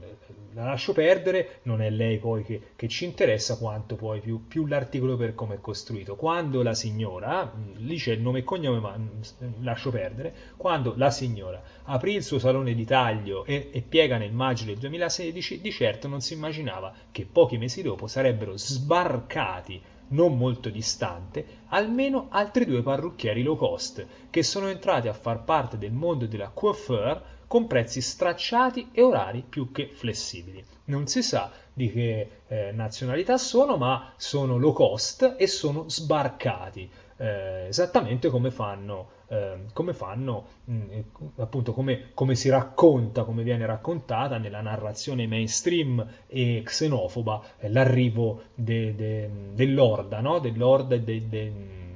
la lascio perdere, non è lei poi che, che ci interessa quanto poi più, più l'articolo per come è costruito. Quando la signora, lì c'è il nome e cognome ma lascio perdere, quando la signora aprì il suo salone di taglio e, e piega nel maggio del duemilasedici, di certo non si immaginava che pochi mesi dopo sarebbero sbarcati non molto distante almeno altri due parrucchieri low cost che sono entrati a far parte del mondo della coiffure con prezzi stracciati e orari più che flessibili. Non si sa di che eh, nazionalità sono, ma sono low cost e sono sbarcati, eh, esattamente come fanno, eh, come fanno mh, appunto come, come si racconta, come viene raccontata nella narrazione mainstream e xenofoba eh, l'arrivo de, de, dell'orda, no? dell'orda e de, de,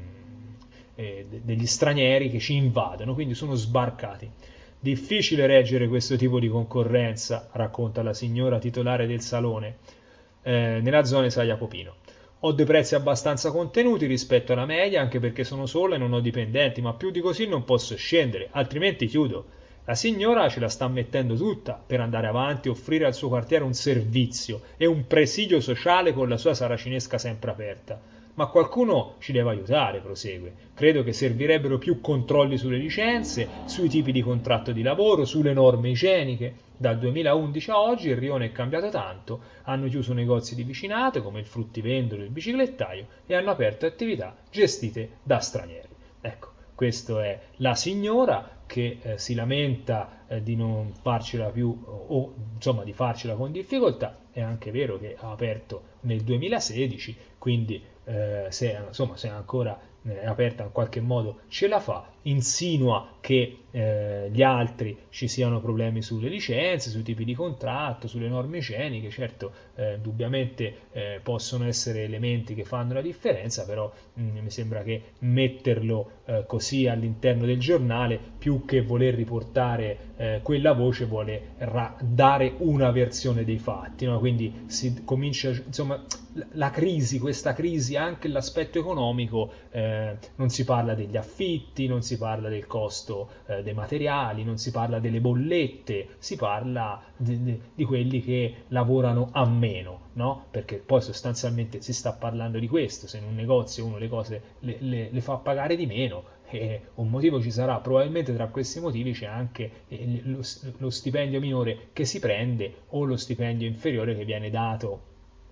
eh, de, degli stranieri che ci invadono, quindi sono sbarcati. Difficile reggere questo tipo di concorrenza, racconta la signora titolare del salone, eh, nella zona di San Jacopino. Ho dei prezzi abbastanza contenuti rispetto alla media, anche perché sono sola e non ho dipendenti, ma più di così non posso scendere, altrimenti chiudo. La signora ce la sta mettendo tutta per andare avanti e offrire al suo quartiere un servizio e un presidio sociale con la sua saracinesca sempre aperta. Ma qualcuno ci deve aiutare, prosegue. Credo che servirebbero più controlli sulle licenze, sui tipi di contratto di lavoro, sulle norme igieniche. Dal duemilaundici a oggi il rione è cambiato tanto, hanno chiuso negozi di vicinato come il fruttivendolo e il biciclettaio e hanno aperto attività gestite da stranieri. Ecco, questa è la signora che eh, si lamenta eh, di non farcela più o, o insomma di farcela con difficoltà. È anche vero che ha aperto nel duemilasedici, quindi eh, se, insomma, se ancora è aperta in qualche modo ce la fa. Insinua che eh, gli altri ci siano problemi sulle licenze, sui tipi di contratto, sulle norme igieniche. Certo, eh, indubbiamente eh, possono essere elementi che fanno la differenza, però mh, mi sembra che metterlo eh, così all'interno del giornale, più che voler riportare eh, quella voce, vuole ra- dare una versione dei fatti, no? Quindi si comincia, insomma, la crisi, questa crisi, anche l'aspetto economico eh, eh, non si parla degli affitti, non si parla del costo eh, dei materiali, non si parla delle bollette, si parla di, di, di quelli che lavorano a meno, no? Perché poi sostanzialmente si sta parlando di questo, se in un negozio uno le cose le, le, le fa pagare di meno, eh, un motivo ci sarà, probabilmente tra questi motivi c'è anche eh, lo, lo stipendio minore che si prende o lo stipendio inferiore che viene dato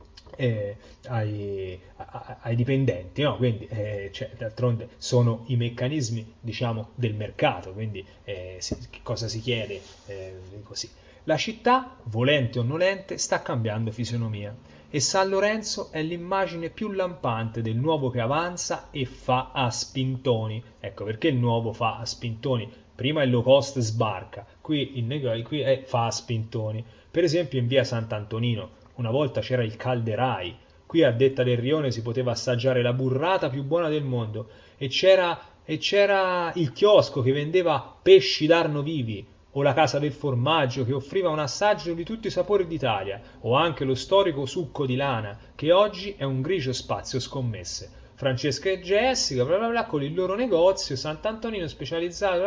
Eh, ai, a, ai dipendenti, no? Quindi eh, cioè, d'altronde sono i meccanismi, diciamo, del mercato, quindi eh, si, che cosa si chiede eh, così. La città, volente o nolente, sta cambiando fisionomia e San Lorenzo è l'immagine più lampante del nuovo che avanza e fa a spintoni. Ecco perché il nuovo fa a spintoni. Prima il low cost sbarca, qui, il, qui è, fa a spintoni. Per esempio in via Sant'Antonino una volta c'era il Calderai, qui a Detta del Rione si poteva assaggiare la burrata più buona del mondo e c'era, e c'era il chiosco che vendeva pesci d'Arno vivi, o la Casa del Formaggio che offriva un assaggio di tutti i sapori d'Italia, o anche lo storico Succo di Lana, che oggi è un grigio spazio scommesse. Francesca e Jessica, bla bla bla, con il loro negozio, Sant'Antonino specializzato,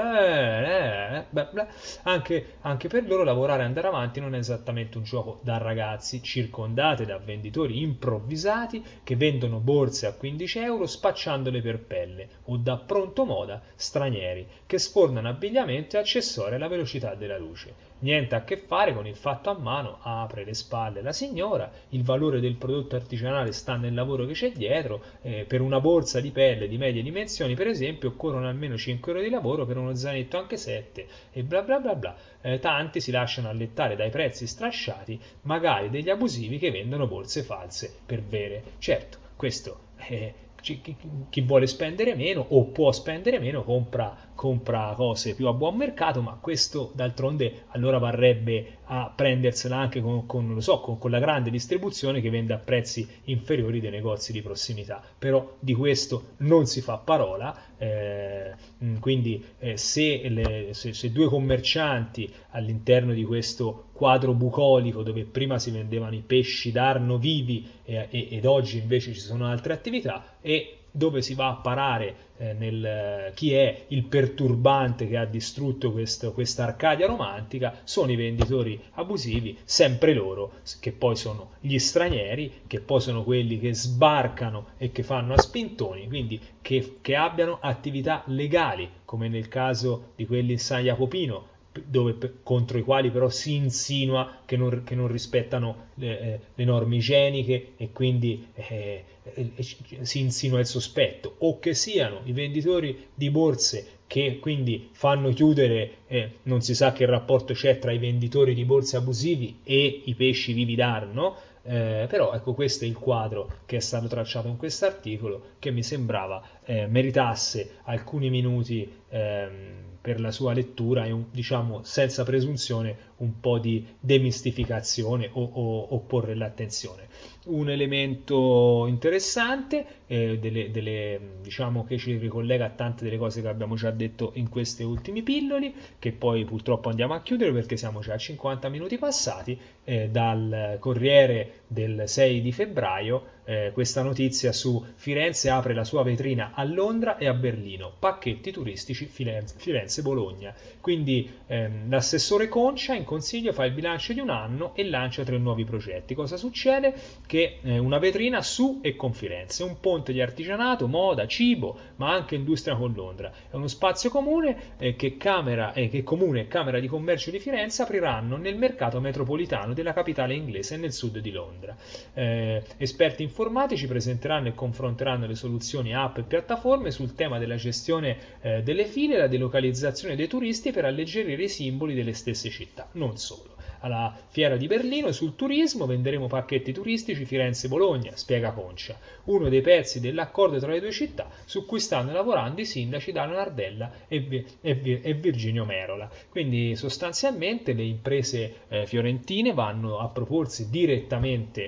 eh, eh, bla bla. Anche, anche per loro lavorare e andare avanti non è esattamente un gioco da ragazzi, circondate da venditori improvvisati che vendono borse a quindici euro spacciandole per pelle, o da pronto moda stranieri che sfornano abbigliamento e accessori alla velocità della luce. Niente a che fare con il fatto a mano, apre le spalle la signora, il valore del prodotto artigianale sta nel lavoro che c'è dietro, eh, per una borsa di pelle di medie dimensioni per esempio occorrono almeno cinque ore di lavoro, per uno zainetto anche sette e bla bla bla bla. Eh, tanti si lasciano allettare dai prezzi strasciati, magari degli abusivi che vendono borse false per vere. Certo, questo è... Chi, chi vuole spendere meno o può spendere meno compra, compra cose più a buon mercato, ma questo d'altronde allora varrebbe a prendersela anche con, con, lo so, con, con la grande distribuzione che vende a prezzi inferiori dei negozi di prossimità. Però di questo non si fa parola, eh, quindi eh, se, le, se, se due commercianti all'interno di questo quadro bucolico dove prima si vendevano i pesci d'Arno vivi eh, ed oggi invece ci sono altre attività, e dove si va a parare eh, nel chi è il perturbante che ha distrutto questo, questa Arcadia romantica, sono i venditori abusivi, sempre loro, che poi sono gli stranieri, che poi sono quelli che sbarcano e che fanno a spintoni, quindi che, che abbiano attività legali, come nel caso di quelli in San Jacopino, dove, contro i quali però si insinua che non, che non rispettano le, le norme igieniche e quindi eh, eh, si insinua il sospetto, o che siano i venditori di borse che quindi fanno chiudere, eh, non si sa che rapporto c'è tra i venditori di borse abusivi e i pesci vivi d'Arno. Eh, però ecco, questo è il quadro che è stato tracciato in questo articolo, che mi sembrava eh, meritasse alcuni minuti ehm, per la sua lettura e un, diciamo senza presunzione un po' di demistificazione o, o, o porre l'attenzione. Un elemento interessante eh, delle, delle, diciamo che ci ricollega a tante delle cose che abbiamo già detto in questi ultimi pilloli, che poi purtroppo andiamo a chiudere perché siamo già a cinquanta minuti passati, eh, dal Corriere del sei di febbraio, eh, questa notizia su Firenze apre la sua vetrina a Londra e a Berlino, pacchetti turistici Firenze-Bologna. Quindi ehm, l'assessore Concia in consiglio fa il bilancio di un anno e lancia tre nuovi progetti. Cosa succede? Che eh, una vetrina su e con Firenze, un ponte di artigianato, moda, cibo, ma anche industria con Londra. È uno spazio comune eh, che, Camera, eh, che Comune e Camera di Commercio di Firenze apriranno nel mercato metropolitano della capitale inglese e nel sud di Londra. Eh, esperti informatici presenteranno e confronteranno le soluzioni app e piattaforme sul tema della gestione eh, delle file e la delocalizzazione dei turisti per alleggerire i simboli delle stesse città. Non solo. Alla Fiera di Berlino sul turismo venderemo pacchetti turistici Firenze-Bologna, spiega Concia, uno dei pezzi dell'accordo tra le due città su cui stanno lavorando i sindaci Dano Nardella e, Vi- e, Vi- e Virginio Merola. Quindi sostanzialmente le imprese eh, fiorentine vanno a proporsi direttamente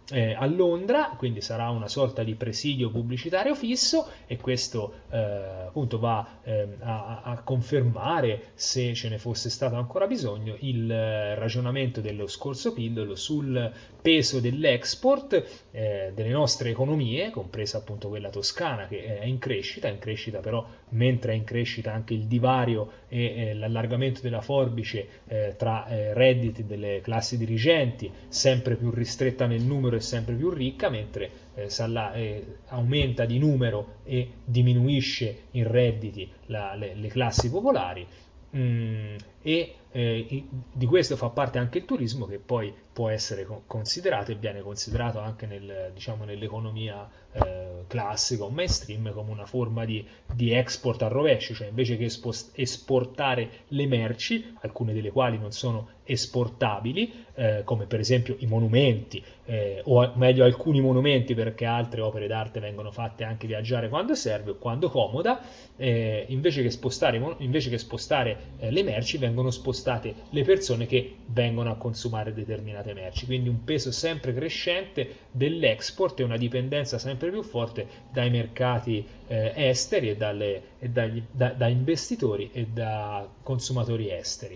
eh, a Londra, quindi sarà una sorta di presidio pubblicitario fisso, e questo eh, appunto va eh, a, a confermare, se ce ne fosse stato ancora bisogno, il eh, ragionamento dello scorso Pillolo sul peso dell'export eh, delle nostre economie, compresa appunto quella toscana, che è in crescita, in crescita però mentre è in crescita anche il divario e eh, l'allargamento della forbice eh, tra eh, redditi delle classi dirigenti, sempre più ristretta nel numero e sempre più ricca, mentre eh, salla, eh, aumenta di numero e diminuisce in redditi la, le, le classi popolari. Mm, e eh, di questo fa parte anche il turismo, che poi può essere considerato e viene considerato anche nel, diciamo, nell'economia eh, classica o mainstream come una forma di, di export a rovescio, cioè invece che espost- esportare le merci, alcune delle quali non sono esportabili, eh, come per esempio i monumenti, eh, o meglio alcuni monumenti, perché altre opere d'arte vengono fatte anche viaggiare quando serve o quando comoda, eh, invece che spostare, invece che spostare eh, le merci, vengono spostate le persone che vengono a consumare determinate merci, quindi un peso sempre crescente dell'export e una dipendenza sempre più forte dai mercati eh, esteri e, dalle, e dagli, da, da investitori e da consumatori esteri.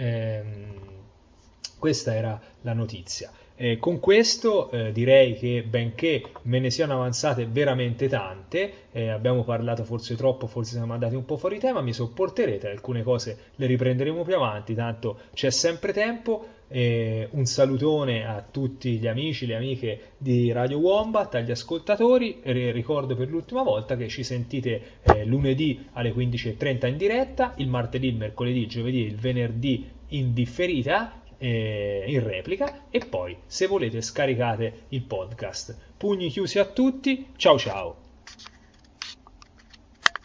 Ehm, questa era la notizia. Eh, con questo eh, direi che, benché me ne siano avanzate veramente tante, eh, abbiamo parlato forse troppo, forse siamo andati un po' fuori tema, mi sopporterete, alcune cose le riprenderemo più avanti, tanto c'è sempre tempo. Eh, un salutone a tutti gli amici, le amiche di Radio Wombat, agli ascoltatori. E ricordo per l'ultima volta che ci sentite eh, lunedì alle quindici e trenta in diretta, il martedì, il mercoledì, il giovedì e il venerdì in differita, eh, in replica, e poi se volete scaricate il podcast. Pugni chiusi a tutti, ciao ciao.